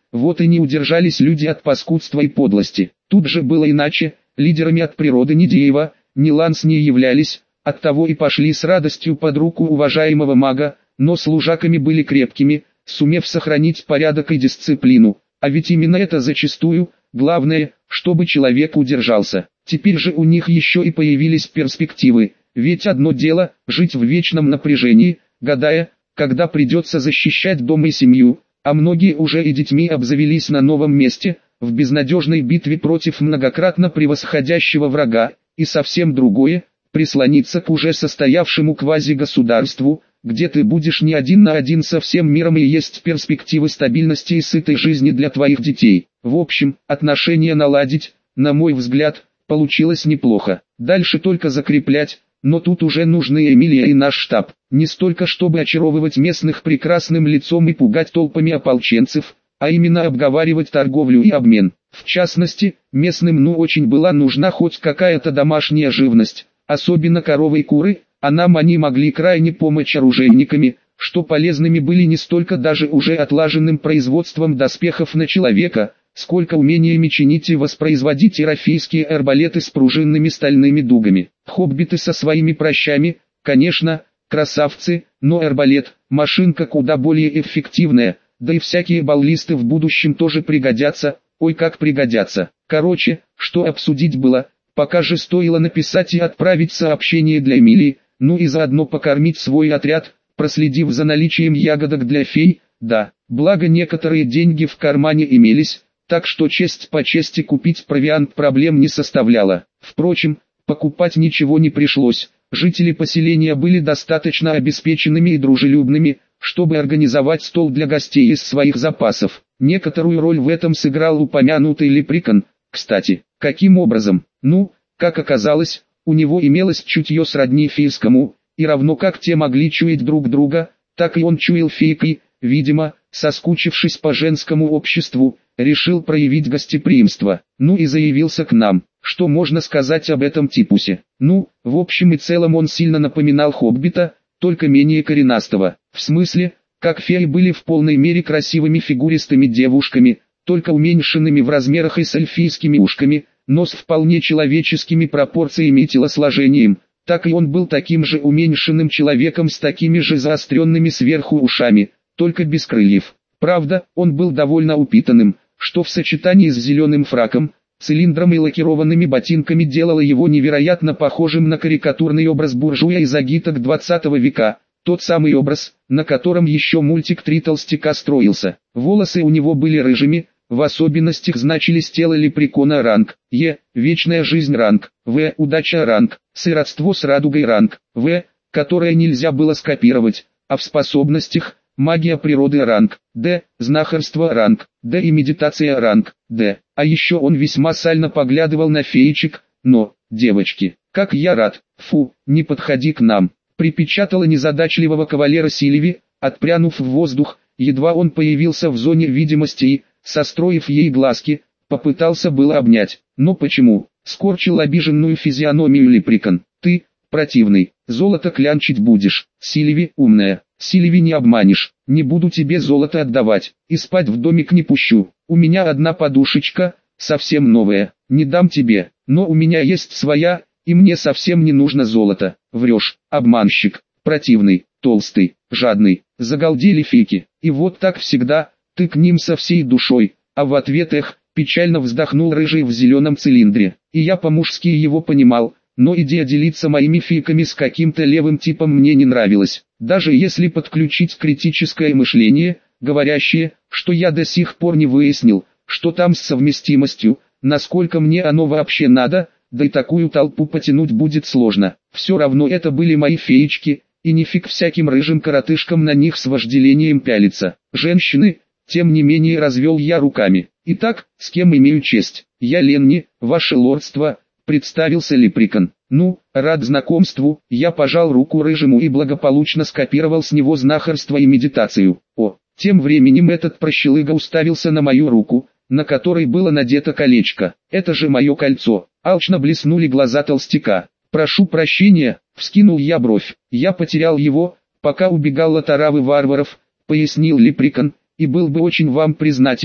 вот и не удержались люди от паскудства и подлости. Тут же было иначе, лидерами от природы ни Деева, ни Ланс не являлись, оттого и пошли с радостью под руку уважаемого мага, но служаками были крепкими, сумев сохранить порядок и дисциплину, а ведь именно это зачастую, главное, чтобы человек удержался. Теперь же у них еще и появились перспективы, ведь одно дело – жить в вечном напряжении, гадая, когда придется защищать дом и семью, а многие уже и детьми обзавелись на новом месте, в безнадежной битве против многократно превосходящего врага, и совсем другое – прислониться к уже состоявшему квазигосударству, где ты будешь не один на один со всем миром и есть перспективы стабильности и сытой жизни для твоих детей. В общем, отношения наладить, на мой взгляд, получилось неплохо. Дальше только закреплять, но тут уже нужны Эмилия и наш штаб. Не столько чтобы очаровывать местных прекрасным лицом и пугать толпами ополченцев, а именно обговаривать торговлю и обмен. В частности, местным ну очень была нужна хоть какая-то домашняя живность, особенно коровы и куры, а нам они могли крайне помочь оружейниками, что полезными были не столько даже уже отлаженным производством доспехов на человека, сколько умениями чинить и воспроизводить ирофейские арбалеты с пружинными стальными дугами. Хоббиты со своими пращами, конечно, красавцы, но арбалет, машинка куда более эффективная, да и всякие баллисты в будущем тоже пригодятся, ой как пригодятся. Короче, что обсудить было, пока же стоило написать и отправить сообщение для Эмилии, ну и заодно покормить свой отряд, проследив за наличием ягодок для фей, да, благо некоторые деньги в кармане имелись, так что честь по чести купить провиант проблем не составляло. Впрочем, покупать ничего не пришлось, жители поселения были достаточно обеспеченными и дружелюбными, чтобы организовать стол для гостей из своих запасов. Некоторую роль в этом сыграл упомянутый лепрекон, кстати, каким образом? Ну, как оказалось, у него имелось чутье сродни фейскому, и равно как те могли чуять друг друга, так и он чуял фейк и, видимо, соскучившись по женскому обществу, решил проявить гостеприимство, ну и заявился к нам. Что можно сказать об этом типусе? Ну, в общем и целом он сильно напоминал хоббита, только менее коренастого. В смысле, как феи были в полной мере красивыми фигуристыми девушками, только уменьшенными в размерах и с эльфийскими ушками, но с вполне человеческими пропорциями и телосложением, так и он был таким же уменьшенным человеком с такими же заостренными сверху ушами, только без крыльев. Правда, он был довольно упитанным, что в сочетании с зеленым фраком, цилиндром и лакированными ботинками делало его невероятно похожим на карикатурный образ буржуя из агиток двадцатого века, тот самый образ, на котором еще мультик «Три толстяка» строился. Волосы у него были рыжими, в особенностях значились тело лепрекона ранг, Е, вечная жизнь ранг, В, удача ранг, сродство с радугой ранг, В, которое нельзя было скопировать, а в способностях, магия природы ранг, Д, знахарство ранг, Д и медитация ранг, Д. А еще он весьма сально поглядывал на феечек, но, девочки, как я рад, фу, не подходи к нам, припечатала незадачливого кавалера Сильви, отпрянув в воздух, едва он появился в зоне видимости и, состроив ей глазки, попытался было обнять. Но почему? Скорчил обиженную физиономию лепрекон. Ты, противный, золото клянчить будешь. Сильви, умная, Сильви не обманешь. Не буду тебе золото отдавать, и спать в домик не пущу. У меня одна подушечка, совсем новая, не дам тебе, но у меня есть своя, и мне совсем не нужно золото. Врешь, обманщик, противный, толстый, жадный, загалдели фейки. И вот так всегда, ты к ним со всей душой, а в ответ эх, печально вздохнул рыжий в зеленом цилиндре. И я по-мужски его понимал, но идея делиться моими фейками с каким-то левым типом мне не нравилась. Даже если подключить критическое мышление, говорящее, что я до сих пор не выяснил, что там с совместимостью, насколько мне оно вообще надо, да и такую толпу потянуть будет сложно. Все равно это были мои феечки, и нифиг всяким рыжим коротышкам на них с вожделением пялиться. Женщины, тем не менее развел я руками. Итак, с кем имею честь? Я Ленни, ваше лордство, представился лепрекон. Ну, рад знакомству, я пожал руку рыжему и благополучно скопировал с него знахарство и медитацию. О, тем временем этот прощелыга уставился на мою руку, на которой было надето колечко. Это же мое кольцо. Алчно блеснули глаза толстяка. Прошу прощения, вскинул я бровь. Я потерял его, пока убегал от оравы варваров, пояснил лепрекон, и был бы очень вам признателен,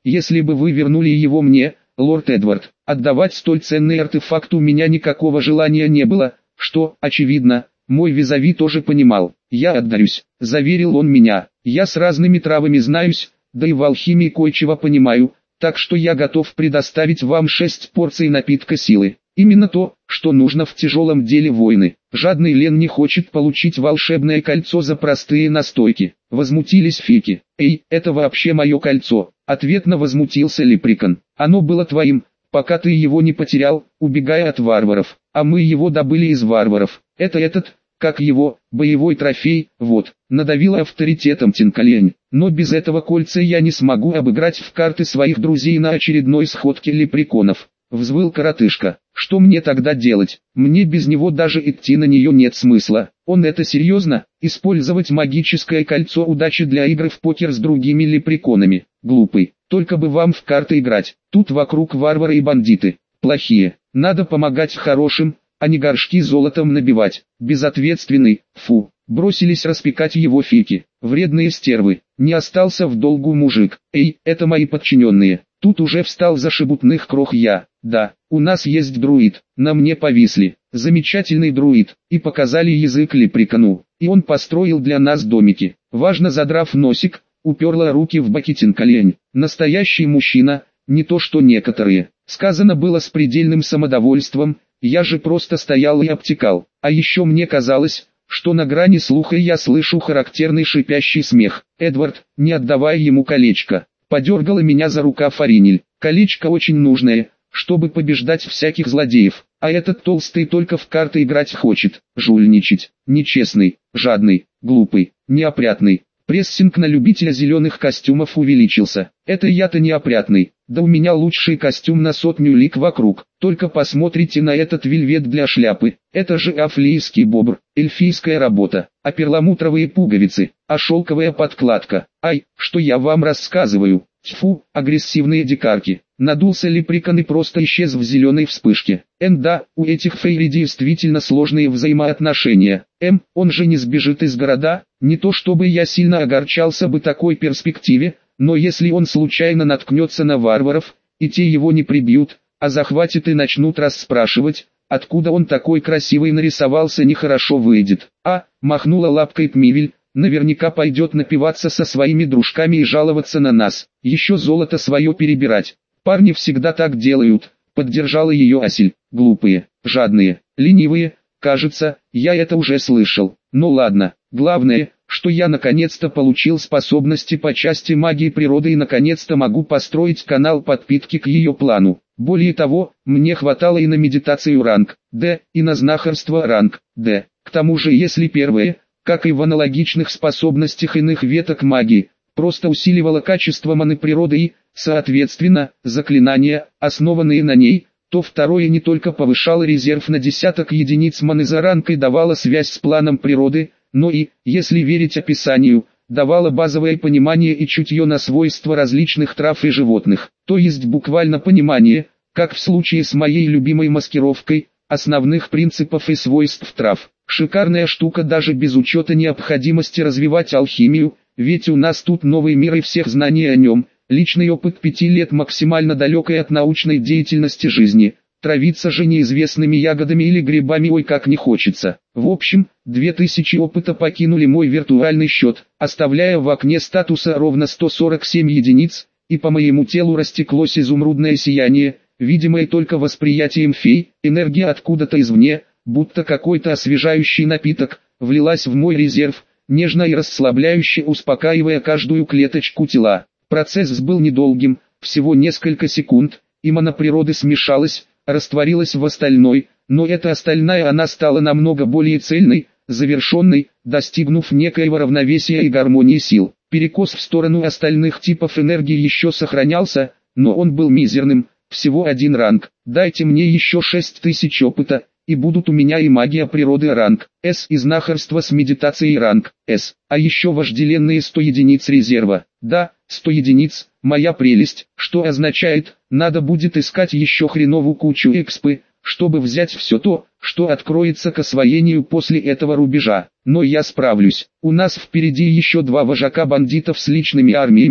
если бы вы вернули его мне, лорд Эдвард. Отдавать столь ценный артефакт у меня никакого желания не было, что, очевидно, мой визави тоже понимал. Я отдарюсь, заверил он меня. Я с разными травами знаюсь, да и в алхимии кое-чего понимаю, так что я готов предоставить вам шесть порций напитка силы. Именно то, что нужно в тяжелом деле войны. Жадный Лен не хочет получить волшебное кольцо за простые настойки. Возмутились фики. Эй, это вообще мое кольцо. Ответно возмутился Лепрекон. Оно было твоим, пока ты его не потерял, убегая от варваров. А мы его добыли из варваров. Это этот, как его, боевой трофей, вот. Надавила авторитетом Тинкалень. Но без этого кольца я не смогу обыграть в карты своих друзей на очередной сходке лепреконов. Взвыл коротышка. Что мне тогда делать? Мне без него даже идти на нее нет смысла. Он это серьезно? Использовать магическое кольцо удачи для игры в покер с другими лепреконами? Глупый. Только бы вам в карты играть. Тут вокруг варвары и бандиты. Плохие. Надо помогать хорошим, а не горшки золотом набивать. Безответственный. Фу. Бросились распекать его фики. Вредные стервы. Не остался в долгу мужик. Эй, это мои подчиненные. Тут уже встал за шебутных крох я. Да, у нас есть друид. На мне повисли. Замечательный друид. И показали язык лепрекону. И он построил для нас домики. Важно, задрав носик, уперла руки в боки Тинкалень. Настоящий мужчина, не то что некоторые. Сказано было с предельным самодовольством. Я же просто стоял и обтекал. А еще мне казалось, что на грани слуха я слышу характерный шипящий смех. Эдвард, не отдавай ему колечко. Подергала меня за рукав Аринель. Колечко очень нужное, чтобы побеждать всяких злодеев. А этот толстый только в карты играть хочет. Жульничать. Нечестный, жадный, глупый, неопрятный. Прессинг на любителя зеленых костюмов увеличился. Это я-то неопрятный. Да у меня лучший костюм на сотню лик вокруг. Только посмотрите на этот вельвет для шляпы. Это же афлийский бобр, эльфийская работа. А перламутровые пуговицы, а шелковая подкладка. Ай, что я вам рассказываю? Тьфу, агрессивные дикарки. Надулся лепрекон и просто исчез в зеленой вспышке. М, да, у этих фейри действительно сложные взаимоотношения. М, он же не сбежит из города. Не то чтобы я сильно огорчался бы такой перспективе, но если он случайно наткнется на варваров, и те его не прибьют, а захватят и начнут расспрашивать, откуда он такой красивый нарисовался, нехорошо выйдет. А, махнула лапкой Пмивель, наверняка пойдет напиваться со своими дружками и жаловаться на нас, еще золото свое перебирать. Парни всегда так делают, поддержала ее Асель. Глупые, жадные, ленивые, кажется, я это уже слышал. Ну ладно, главное, что я наконец-то получил способности по части магии природы и наконец-то могу построить канал подпитки к ее плану. Более того, мне хватало и на медитацию ранг Д, и на знахарство ранг Д. К тому же, если первое, как и в аналогичных способностях иных веток магии, просто усиливало качество маны природы и, соответственно, заклинания, основанные на ней, то второе не только повышало резерв на десяток единиц маны за ранг и давало связь с планом природы, но и, если верить описанию, давало базовое понимание и чутье на свойства различных трав и животных, то есть буквально понимание, как в случае с моей любимой маскировкой, основных принципов и свойств трав. Шикарная штука даже без учета необходимости развивать алхимию, ведь у нас тут новый мир и всех знаний о нем, личный опыт пяти лет максимально далекой от научной деятельности жизни. Травиться же неизвестными ягодами или грибами ой как не хочется. В общем, две тысячи опыта покинули мой виртуальный счет, оставляя в окне статуса ровно сто сорок семь единиц, и по моему телу растеклось изумрудное сияние, видимое только восприятием фей. Энергия откуда-то извне, будто какой-то освежающий напиток, влилась в мой резерв, нежно и расслабляюще успокаивая каждую клеточку тела. Процесс был недолгим, всего несколько секунд, и мана природы смешалась, растворилась в остальной, но эта остальная она стала намного более цельной, завершенной, достигнув некоего равновесия и гармонии сил. Перекос в сторону остальных типов энергии еще сохранялся, но он был мизерным, всего один ранг. Дайте мне еще шесть тысяч опыта, и будут у меня и магия природы ранг С и знахарство с медитацией ранг С, а еще вожделенные сто единиц резерва. Да, сто единиц, моя прелесть, что означает, надо будет искать еще хреновую кучу экспы, чтобы взять все то, что откроется к освоению после этого рубежа. Но я справлюсь. У нас впереди еще два вожака бандитов с личными армиями,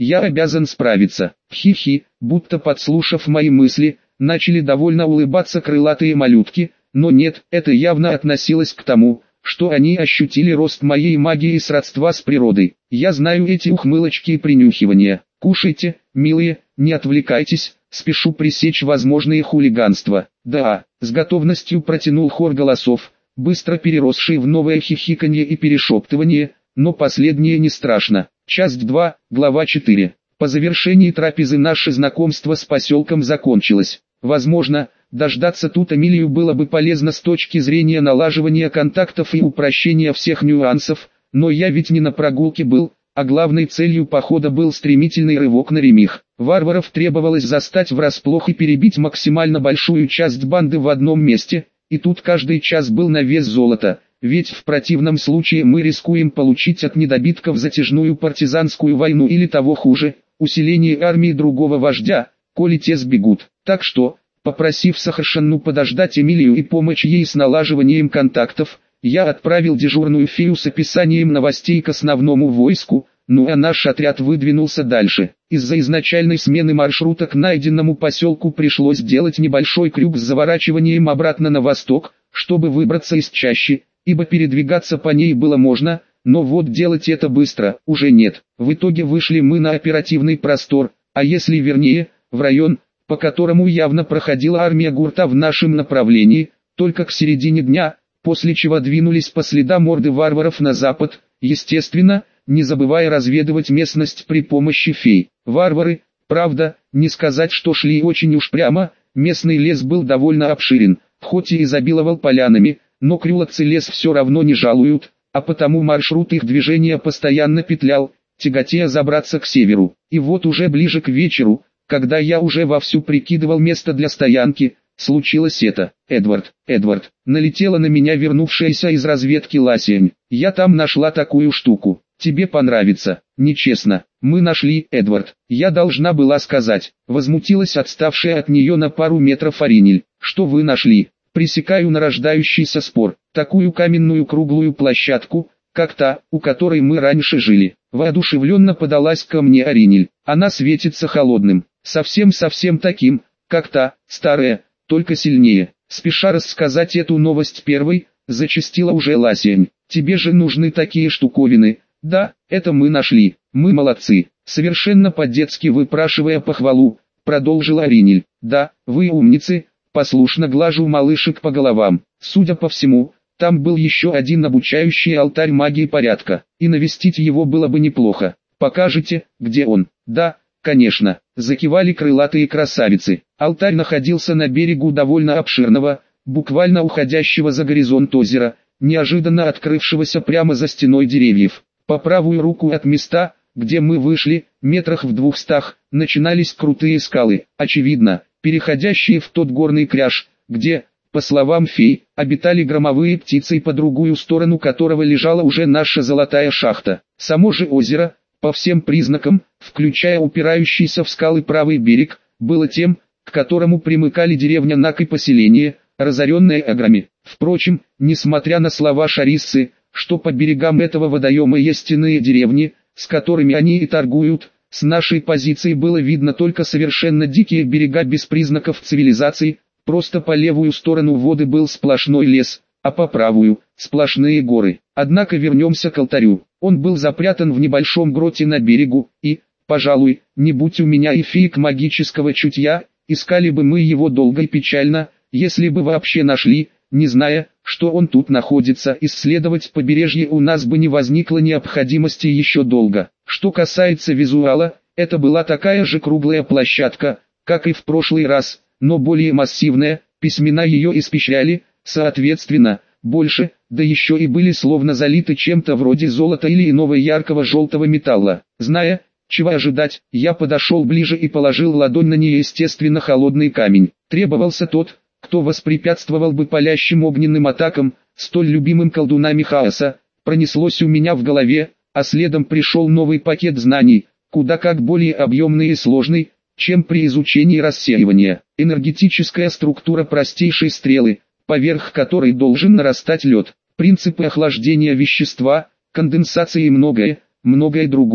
я обязан справиться. Хи-хи, будто подслушав мои мысли, начали довольно улыбаться крылатые малютки, но нет, это явно относилось к тому, что они ощутили рост моей магии и сродства с природой. Я знаю эти ухмылочки и принюхивания. Кушайте, милые, не отвлекайтесь, спешу пресечь возможные хулиганства. Да, с готовностью протянул хор голосов, быстро переросший в новое хихиканье и перешептывание, но последнее не страшно. Часть два, глава четыре. По завершении трапезы наше знакомство с поселком закончилось. Возможно, дождаться тут Эмилию было бы полезно с точки зрения налаживания контактов и упрощения всех нюансов, но я ведь не на прогулке был, а главной целью похода был стремительный рывок на Ремих. Варваров требовалось застать врасплох и перебить максимально большую часть банды в одном месте, и тут каждый час был на вес золота, ведь в противном случае мы рискуем получить от недобитков затяжную партизанскую войну или того хуже, усиление армии другого вождя, коли те сбегут. Так что, попросив Сахаршанну подождать Эмилию и помочь ей с налаживанием контактов, я отправил дежурную фею с описанием новостей к основному войску, ну а наш отряд выдвинулся дальше. Из-за изначальной смены маршрута к найденному поселку пришлось делать небольшой крюк с заворачиванием обратно на восток, чтобы выбраться из чащи, ибо передвигаться по ней было можно, но вот делать это быстро уже нет. В итоге вышли мы на оперативный простор, а если вернее, в район, по которому явно проходила армия Гурта в нашем направлении, только к середине дня, после чего двинулись по следам орды варваров на запад, естественно, не забывая разведывать местность при помощи фей. Варвары, правда, не сказать, что шли очень уж прямо, местный лес был довольно обширен, хоть и изобиловал полянами, но крюловцы лес все равно не жалуют, а потому маршрут их движения постоянно петлял, тяготея забраться к северу. И вот уже ближе к вечеру, когда я уже вовсю прикидывал место для стоянки, случилось это. Эдвард, Эдвард, налетела на меня вернувшаяся из разведки Ласиань. Я там нашла такую штуку. Тебе понравится. Нечестно. Мы нашли, Эдвард. Я должна была сказать. Возмутилась отставшая от нее на пару метров Аринель. Что вы нашли? Пресекаю нарождающийся спор. Такую каменную круглую площадку, как та, у которой мы раньше жили. Воодушевленно подалась ко мне Аринель. Она светится холодным. Совсем-совсем таким, как та, старая, только сильнее. Спеша рассказать эту новость первой, зачастила уже Ласиань. Тебе же нужны такие штуковины. Да, это мы нашли. Мы молодцы. Совершенно по-детски выпрашивая похвалу, продолжила Аринель. Да, вы умницы. Послушно глажу малышек по головам. Судя по всему, там был еще один обучающий алтарь магии порядка, и навестить его было бы неплохо. Покажете, где он? Да, конечно, закивали крылатые красавицы. Алтарь находился на берегу довольно обширного, буквально уходящего за горизонт озера, неожиданно открывшегося прямо за стеной деревьев. По правую руку от места, где мы вышли, метрах в двухстах, начинались крутые скалы, очевидно, переходящие в тот горный кряж, где, по словам фей, обитали громовые птицы, и по другую сторону которого лежала уже наша золотая шахта. Само же озеро, по всем признакам, включая упирающийся в скалы правый берег, было тем, к которому примыкали деревня Нак и поселение, разоренное аграми. Впрочем, несмотря на слова шариссы, что по берегам этого водоема есть иные деревни, с которыми они и торгуют, с нашей позиции было видно только совершенно дикие берега без признаков цивилизации. Просто по левую сторону воды был сплошной лес, а по правую – сплошные горы. Однако вернемся к алтарю. Он был запрятан в небольшом гроте на берегу, и, пожалуй, не будь у меня и феек магического чутья, искали бы мы его долго и печально, если бы вообще нашли, не зная, что он тут находится. Исследовать побережье у нас бы не возникло необходимости еще долго. Что касается визуала, это была такая же круглая площадка, как и в прошлый раз, но более массивная, письмена ее испещряли, соответственно, больше, да еще и были словно залиты чем-то вроде золота или иного яркого желтого металла. Зная, чего ожидать, я подошел ближе и положил ладонь на неестественно холодный камень. Требовался тот, кто воспрепятствовал бы палящим огненным атакам, столь любимым колдунами хаоса. Пронеслось у меня в голове, а следом пришел новый пакет знаний, куда как более объемный и сложный, чем при изучении рассеивания. Энергетическая структура простейшей стрелы, поверх которой должен нарастать лед, принципы охлаждения вещества, конденсации и многое, многое другое.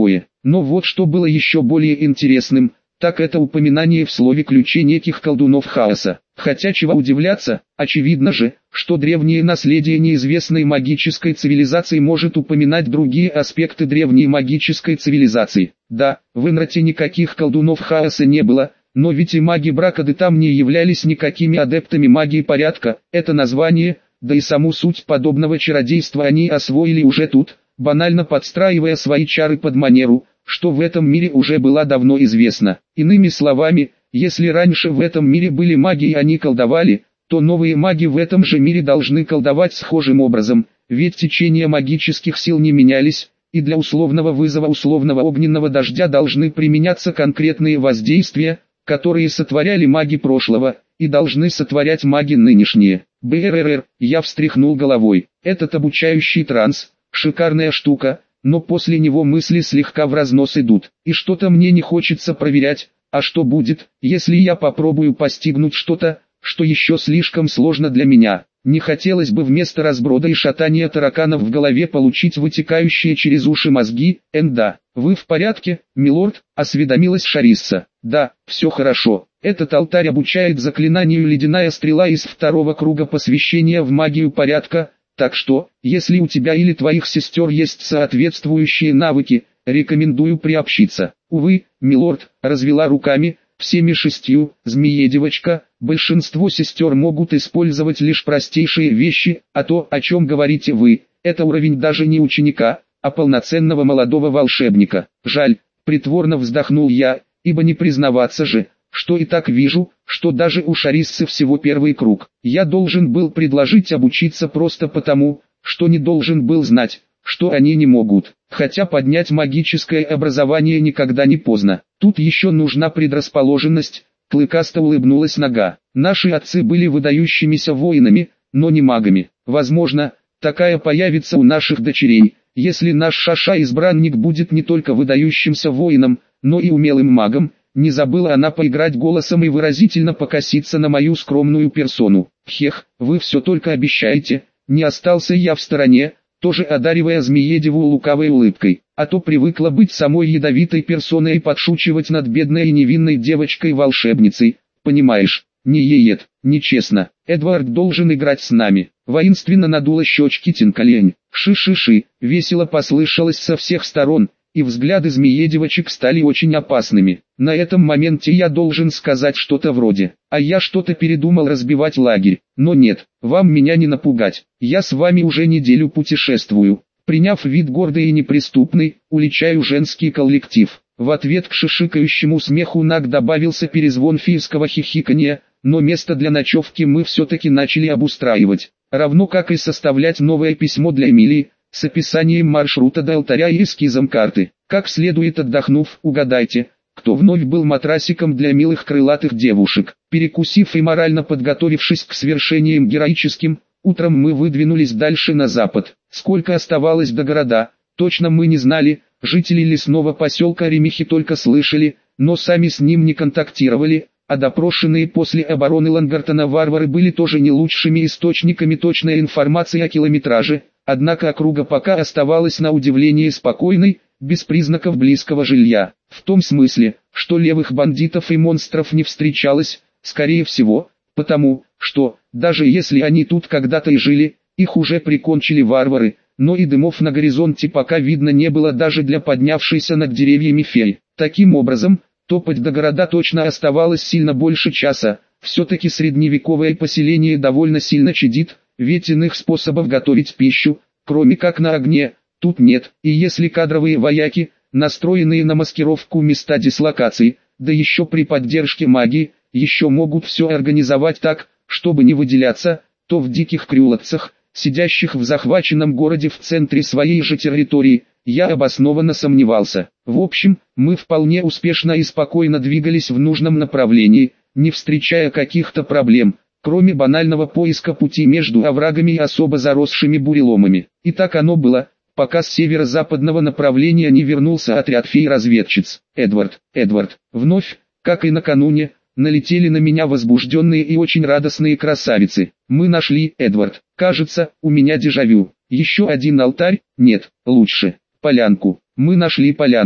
Но вот что было еще более интересным, так это упоминание в слове ключе неких колдунов хаоса. Хотя чего удивляться, очевидно же, что древнее наследие неизвестной магической цивилизации может упоминать другие аспекты древней магической цивилизации. Да, в Инрате никаких колдунов хаоса не было, но ведь и маги Бракады там не являлись никакими адептами магии порядка. Это название, да и саму суть подобного чародейства они освоили уже тут, банально подстраивая свои чары под манеру, что в этом мире уже была давно известна. Иными словами, если раньше в этом мире были маги и они колдовали, то новые маги в этом же мире должны колдовать схожим образом, ведь течения магических сил не менялись, и для условного вызова условного огненного дождя должны применяться конкретные воздействия, которые сотворяли маги прошлого, и должны сотворять маги нынешние. БРРР, я встряхнул головой. Этот обучающий транс, шикарная штука, но после него мысли слегка в разнос идут. И что-то мне не хочется проверять, а что будет, если я попробую постигнуть что-то, что еще слишком сложно для меня. Не хотелось бы вместо разброда и шатания тараканов в голове получить вытекающие через уши мозги. Энда, вы в порядке, милорд? Осведомилась Шарисса. Да, все хорошо. Этот алтарь обучает заклинанию ледяная стрела из второго круга посвящения в магию порядка, так что, если у тебя или твоих сестер есть соответствующие навыки, рекомендую приобщиться. Увы, милорд, развела руками, всеми шестью, змеедевочка, большинство сестер могут использовать лишь простейшие вещи, а то, о чем говорите вы, это уровень даже не ученика, а полноценного молодого волшебника. Жаль, притворно вздохнул я, ибо не признаваться же, что и так вижу, что даже у Шариссы всего первый круг. Я должен был предложить обучиться просто потому, что не должен был знать, что они не могут. Хотя поднять магическое образование никогда не поздно. Тут еще нужна предрасположенность. Клыкасто улыбнулась нога. Наши отцы были выдающимися воинами, но не магами. Возможно, такая появится у наших дочерей, если наш Шаша-избранник будет не только выдающимся воином, но и умелым магом. Не забыла она поиграть голосом и выразительно покоситься на мою скромную персону. Хех, вы все только обещаете. Не остался я в стороне, тоже одаривая Змеедеву лукавой улыбкой, а то привыкла быть самой ядовитой персоной и подшучивать над бедной и невинной девочкой-волшебницей, понимаешь, не еет, нечестно, Эдвард должен играть с нами. Воинственно надула щечки Тинкалень. Ши-ши-ши, весело послышалось со всех сторон, и взгляды змеедевочек стали очень опасными. На этом моменте я должен сказать что-то вроде: а я что-то передумал разбивать лагерь, но нет, вам меня не напугать, я с вами уже неделю путешествую. Приняв вид гордый и неприступный, уличаю женский коллектив. В ответ к шишикающему смеху Наг добавился перезвон фиевского хихиканья, но место для ночевки мы все-таки начали обустраивать, равно как и составлять новое письмо для Эмилии, с описанием маршрута до алтаря и эскизом карты. Как следует отдохнув, угадайте, кто вновь был матрасиком для милых крылатых девушек. Перекусив и морально подготовившись к свершениям героическим, утром мы выдвинулись дальше на запад. Сколько оставалось до города, точно мы не знали, жители лесного поселка Ремихи только слышали, но сами с ним не контактировали, а допрошенные после обороны Лангартона варвары были тоже не лучшими источниками точной информации о километраже. Однако округа пока оставалась на удивление спокойной, без признаков близкого жилья. В том смысле, что левых бандитов и монстров не встречалось, скорее всего, потому, что, даже если они тут когда-то и жили, их уже прикончили варвары, но и дымов на горизонте пока видно не было даже для поднявшейся над деревьями фей. Таким образом, топать до города точно оставалось сильно больше часа. Все-таки средневековое поселение довольно сильно чадит, ведь иных способов готовить пищу, кроме как на огне, тут нет. И если кадровые вояки, настроенные на маскировку места дислокации, да еще при поддержке магии, еще могут все организовать так, чтобы не выделяться, то в диких крюловцах, сидящих в захваченном городе в центре своей же территории, я обоснованно сомневался. В общем, мы вполне успешно и спокойно двигались в нужном направлении, не встречая каких-то проблем, кроме банального поиска пути между оврагами и особо заросшими буреломами. И так оно было, пока с северо-западного направления не вернулся отряд фей-разведчиц. Эдвард, Эдвард, вновь, как и накануне, налетели на меня возбужденные и очень радостные красавицы. Мы нашли, Эдвард, кажется, у меня дежавю. Еще один алтарь? Нет, лучше, полянку. Мы нашли полянку.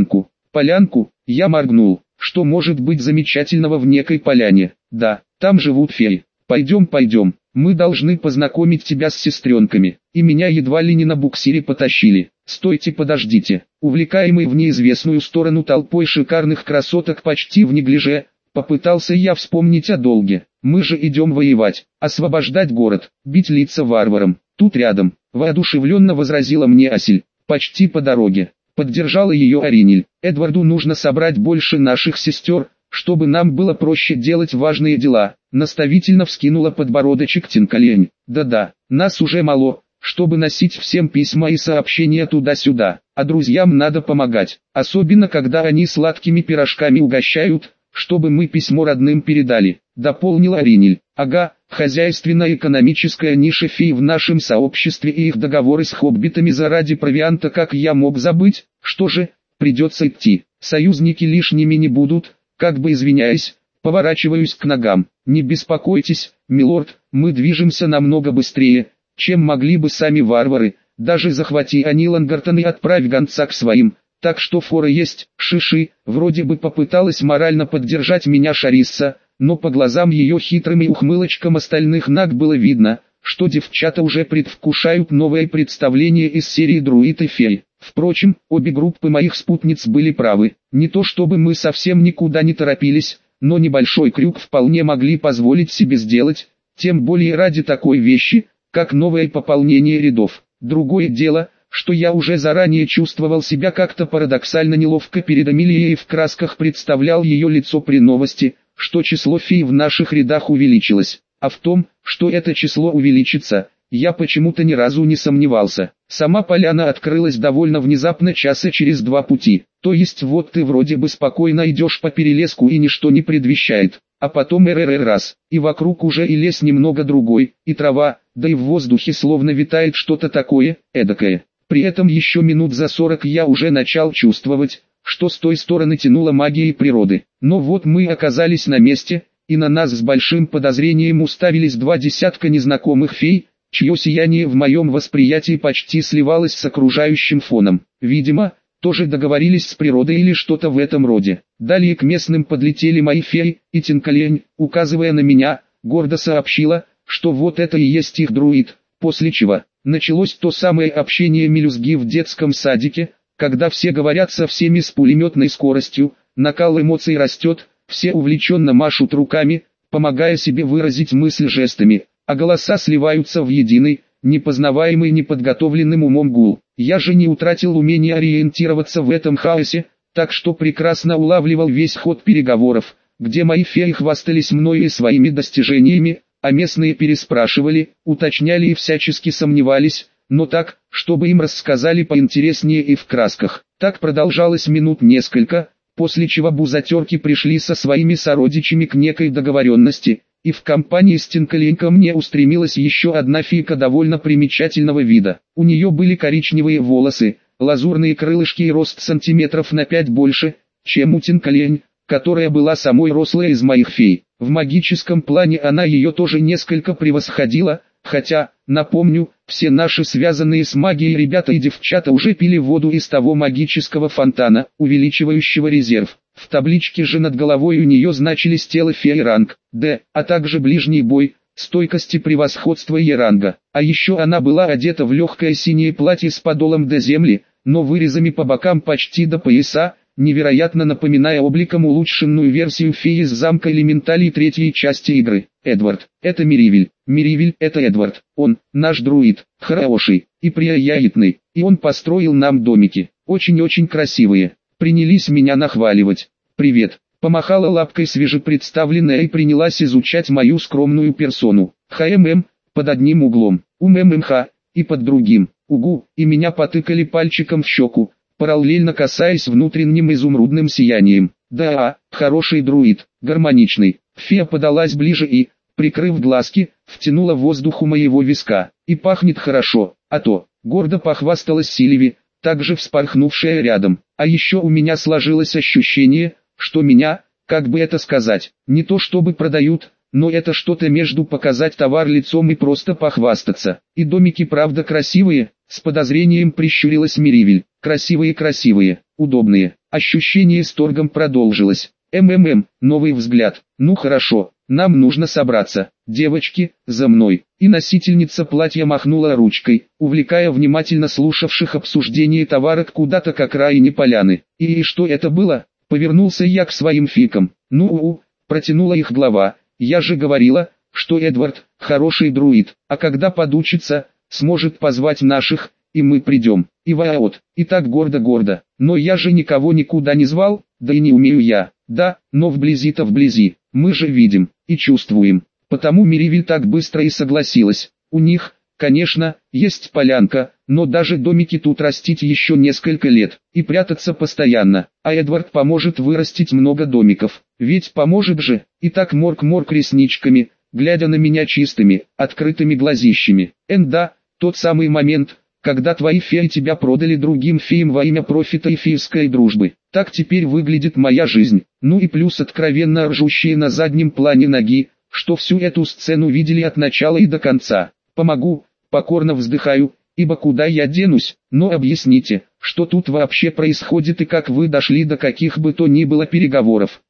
Полянку, я моргнул. Что может быть замечательного в некой поляне? Да, там живут феи. Пойдем, пойдем. Мы должны познакомить тебя с сестренками. И меня едва ли не на буксире потащили. Стойте, подождите. Увлекаемый в неизвестную сторону толпой шикарных красоток почти в неглиже, попытался я вспомнить о долге. Мы же идем воевать, освобождать город, бить лица варварам. Тут рядом, воодушевленно возразила мне Асель, почти по дороге. Поддержала ее Аринель. Эдварду нужно собрать больше наших сестер, чтобы нам было проще делать важные дела. Наставительно вскинула подбородочек Тинкалень. Да-да, нас уже мало, чтобы носить всем письма и сообщения туда-сюда. А друзьям надо помогать, особенно когда они сладкими пирожками угощают, чтобы мы письмо родным передали. Дополнила Аринель. Ага, хозяйственно-экономическая ниша фей в нашем сообществе и их договоры с хоббитами заради провианта, как я мог забыть. Что же, придется идти. Союзники лишними не будут, как бы извиняясь, поворачиваюсь к ногам. Не беспокойтесь, милорд, мы движемся намного быстрее, чем могли бы сами варвары. Даже захвати они Лангартон и отправь гонца к своим. Так что фора есть. Шиши, вроде бы попыталась морально поддержать меня Шарисса, но по глазам ее хитрым и ухмылочкам остальных наг было видно, что девчата уже предвкушают новое представление из серии «Друид и фей». Впрочем, обе группы моих спутниц были правы. Не то чтобы мы совсем никуда не торопились, но небольшой крюк вполне могли позволить себе сделать, тем более ради такой вещи, как новое пополнение рядов. Другое дело, что я уже заранее чувствовал себя как-то парадоксально неловко перед Амелией и в красках представлял ее лицо при новости, что число фей в наших рядах увеличилось. А в том, что это число увеличится, я почему-то ни разу не сомневался. Сама поляна открылась довольно внезапно, часа через два пути. То есть вот ты вроде бы спокойно идешь по перелеску и ничто не предвещает. А потом эр-эр-эр раз, и вокруг уже и лес немного другой, и трава, да и в воздухе словно витает что-то такое, эдакое. При этом еще минут за сорок я уже начал чувствовать, что с той стороны тянуло магией природы. Но вот мы оказались на месте, и на нас с большим подозрением уставились два десятка незнакомых фей, чье сияние в моем восприятии почти сливалось с окружающим фоном. Видимо, тоже договорились с природой или что-то в этом роде. Далее к местным подлетели мои феи, и Тинкалень, указывая на меня, гордо сообщила, что вот это и есть их друид, после чего началось то самое общение мелюзги в детском садике, когда все говорят со всеми с пулеметной скоростью, накал эмоций растет, все увлеченно машут руками, помогая себе выразить мысль жестами, а голоса сливаются в единый, непознаваемый неподготовленным умом гул. Я же не утратил умения ориентироваться в этом хаосе, так что прекрасно улавливал весь ход переговоров, где мои феи хвастались мною и своими достижениями, а местные переспрашивали, уточняли и всячески сомневались, но так, чтобы им рассказали поинтереснее и в красках. Так продолжалось минут несколько, после чего бузатерки пришли со своими сородичами к некой договоренности, и в компании с Тинкалень ко мне устремилась еще одна фейка довольно примечательного вида. У нее были коричневые волосы, лазурные крылышки и рост сантиметров на пять больше, чем у Тинкалень, которая была самой рослой из моих фей. В магическом плане она ее тоже несколько превосходила, хотя, напомню, все наши связанные с магией ребята и девчата уже пили воду из того магического фонтана, увеличивающего резерв. В табличке же над головой у нее значились тело феи ранг Д, а также ближний бой, стойкость и превосходство Е ранга. А еще она была одета в легкое синее платье с подолом до земли, но вырезами по бокам почти до пояса, невероятно напоминая обликом улучшенную версию феи из замка элементалей третьей части игры. Эдвард, это Миривиль, Миривиль это Эдвард, он, наш друид, хороший и приятный, и он построил нам домики, очень-очень красивые. Принялись меня нахваливать. «Привет», помахала лапкой свежепредставленная и принялась изучать мою скромную персону. ХММ, под одним углом, УММХ, и под другим, угу, и меня потыкали пальчиком в щеку, параллельно касаясь внутренним изумрудным сиянием. Да, хороший друид, гармоничный. Фея подалась ближе и, прикрыв глазки, втянула воздух у моего виска. И пахнет хорошо, а то, гордо похвасталась Сильви, также вспорхнувшая рядом. А еще у меня сложилось ощущение, что меня, как бы это сказать, не то чтобы продают, но это что-то между показать товар лицом и просто похвастаться. И домики правда красивые, с подозрением прищурилась Миривель. Красивые-красивые, удобные. Ощущение с торгом продолжилось. МММ, новый взгляд. Ну хорошо, нам нужно собраться. Девочки, за мной. И носительница платья махнула ручкой, увлекая внимательно слушавших обсуждение товарок куда-то к окраине поляны. И что это было? Повернулся я к своим фикам. Ну-у, протянула их глава. Я же говорила, что Эдвард хороший друид, а когда подучится, сможет позвать наших, и мы придем. И вот, и так гордо-гордо. Но я же никого никуда не звал, да и не умею я. Да, но вблизи-то вблизи, мы же видим и чувствуем. Потому Миривель так быстро и согласилась. У них, конечно, есть полянка, но даже домики тут растить еще несколько лет, и прятаться постоянно. А Эдвард поможет вырастить много домиков. Ведь поможет же, и так морк-морк ресничками, глядя на меня чистыми, открытыми глазищами. Эн да, тот самый момент, когда твои феи тебя продали другим феям во имя профита и фейской дружбы. Так теперь выглядит моя жизнь. Ну и плюс откровенно ржущие на заднем плане ноги, что всю эту сцену видели от начала и до конца. Помогу, покорно вздыхаю, ибо куда я денусь, но объясните, что тут вообще происходит и как вы дошли до каких бы то ни было переговоров.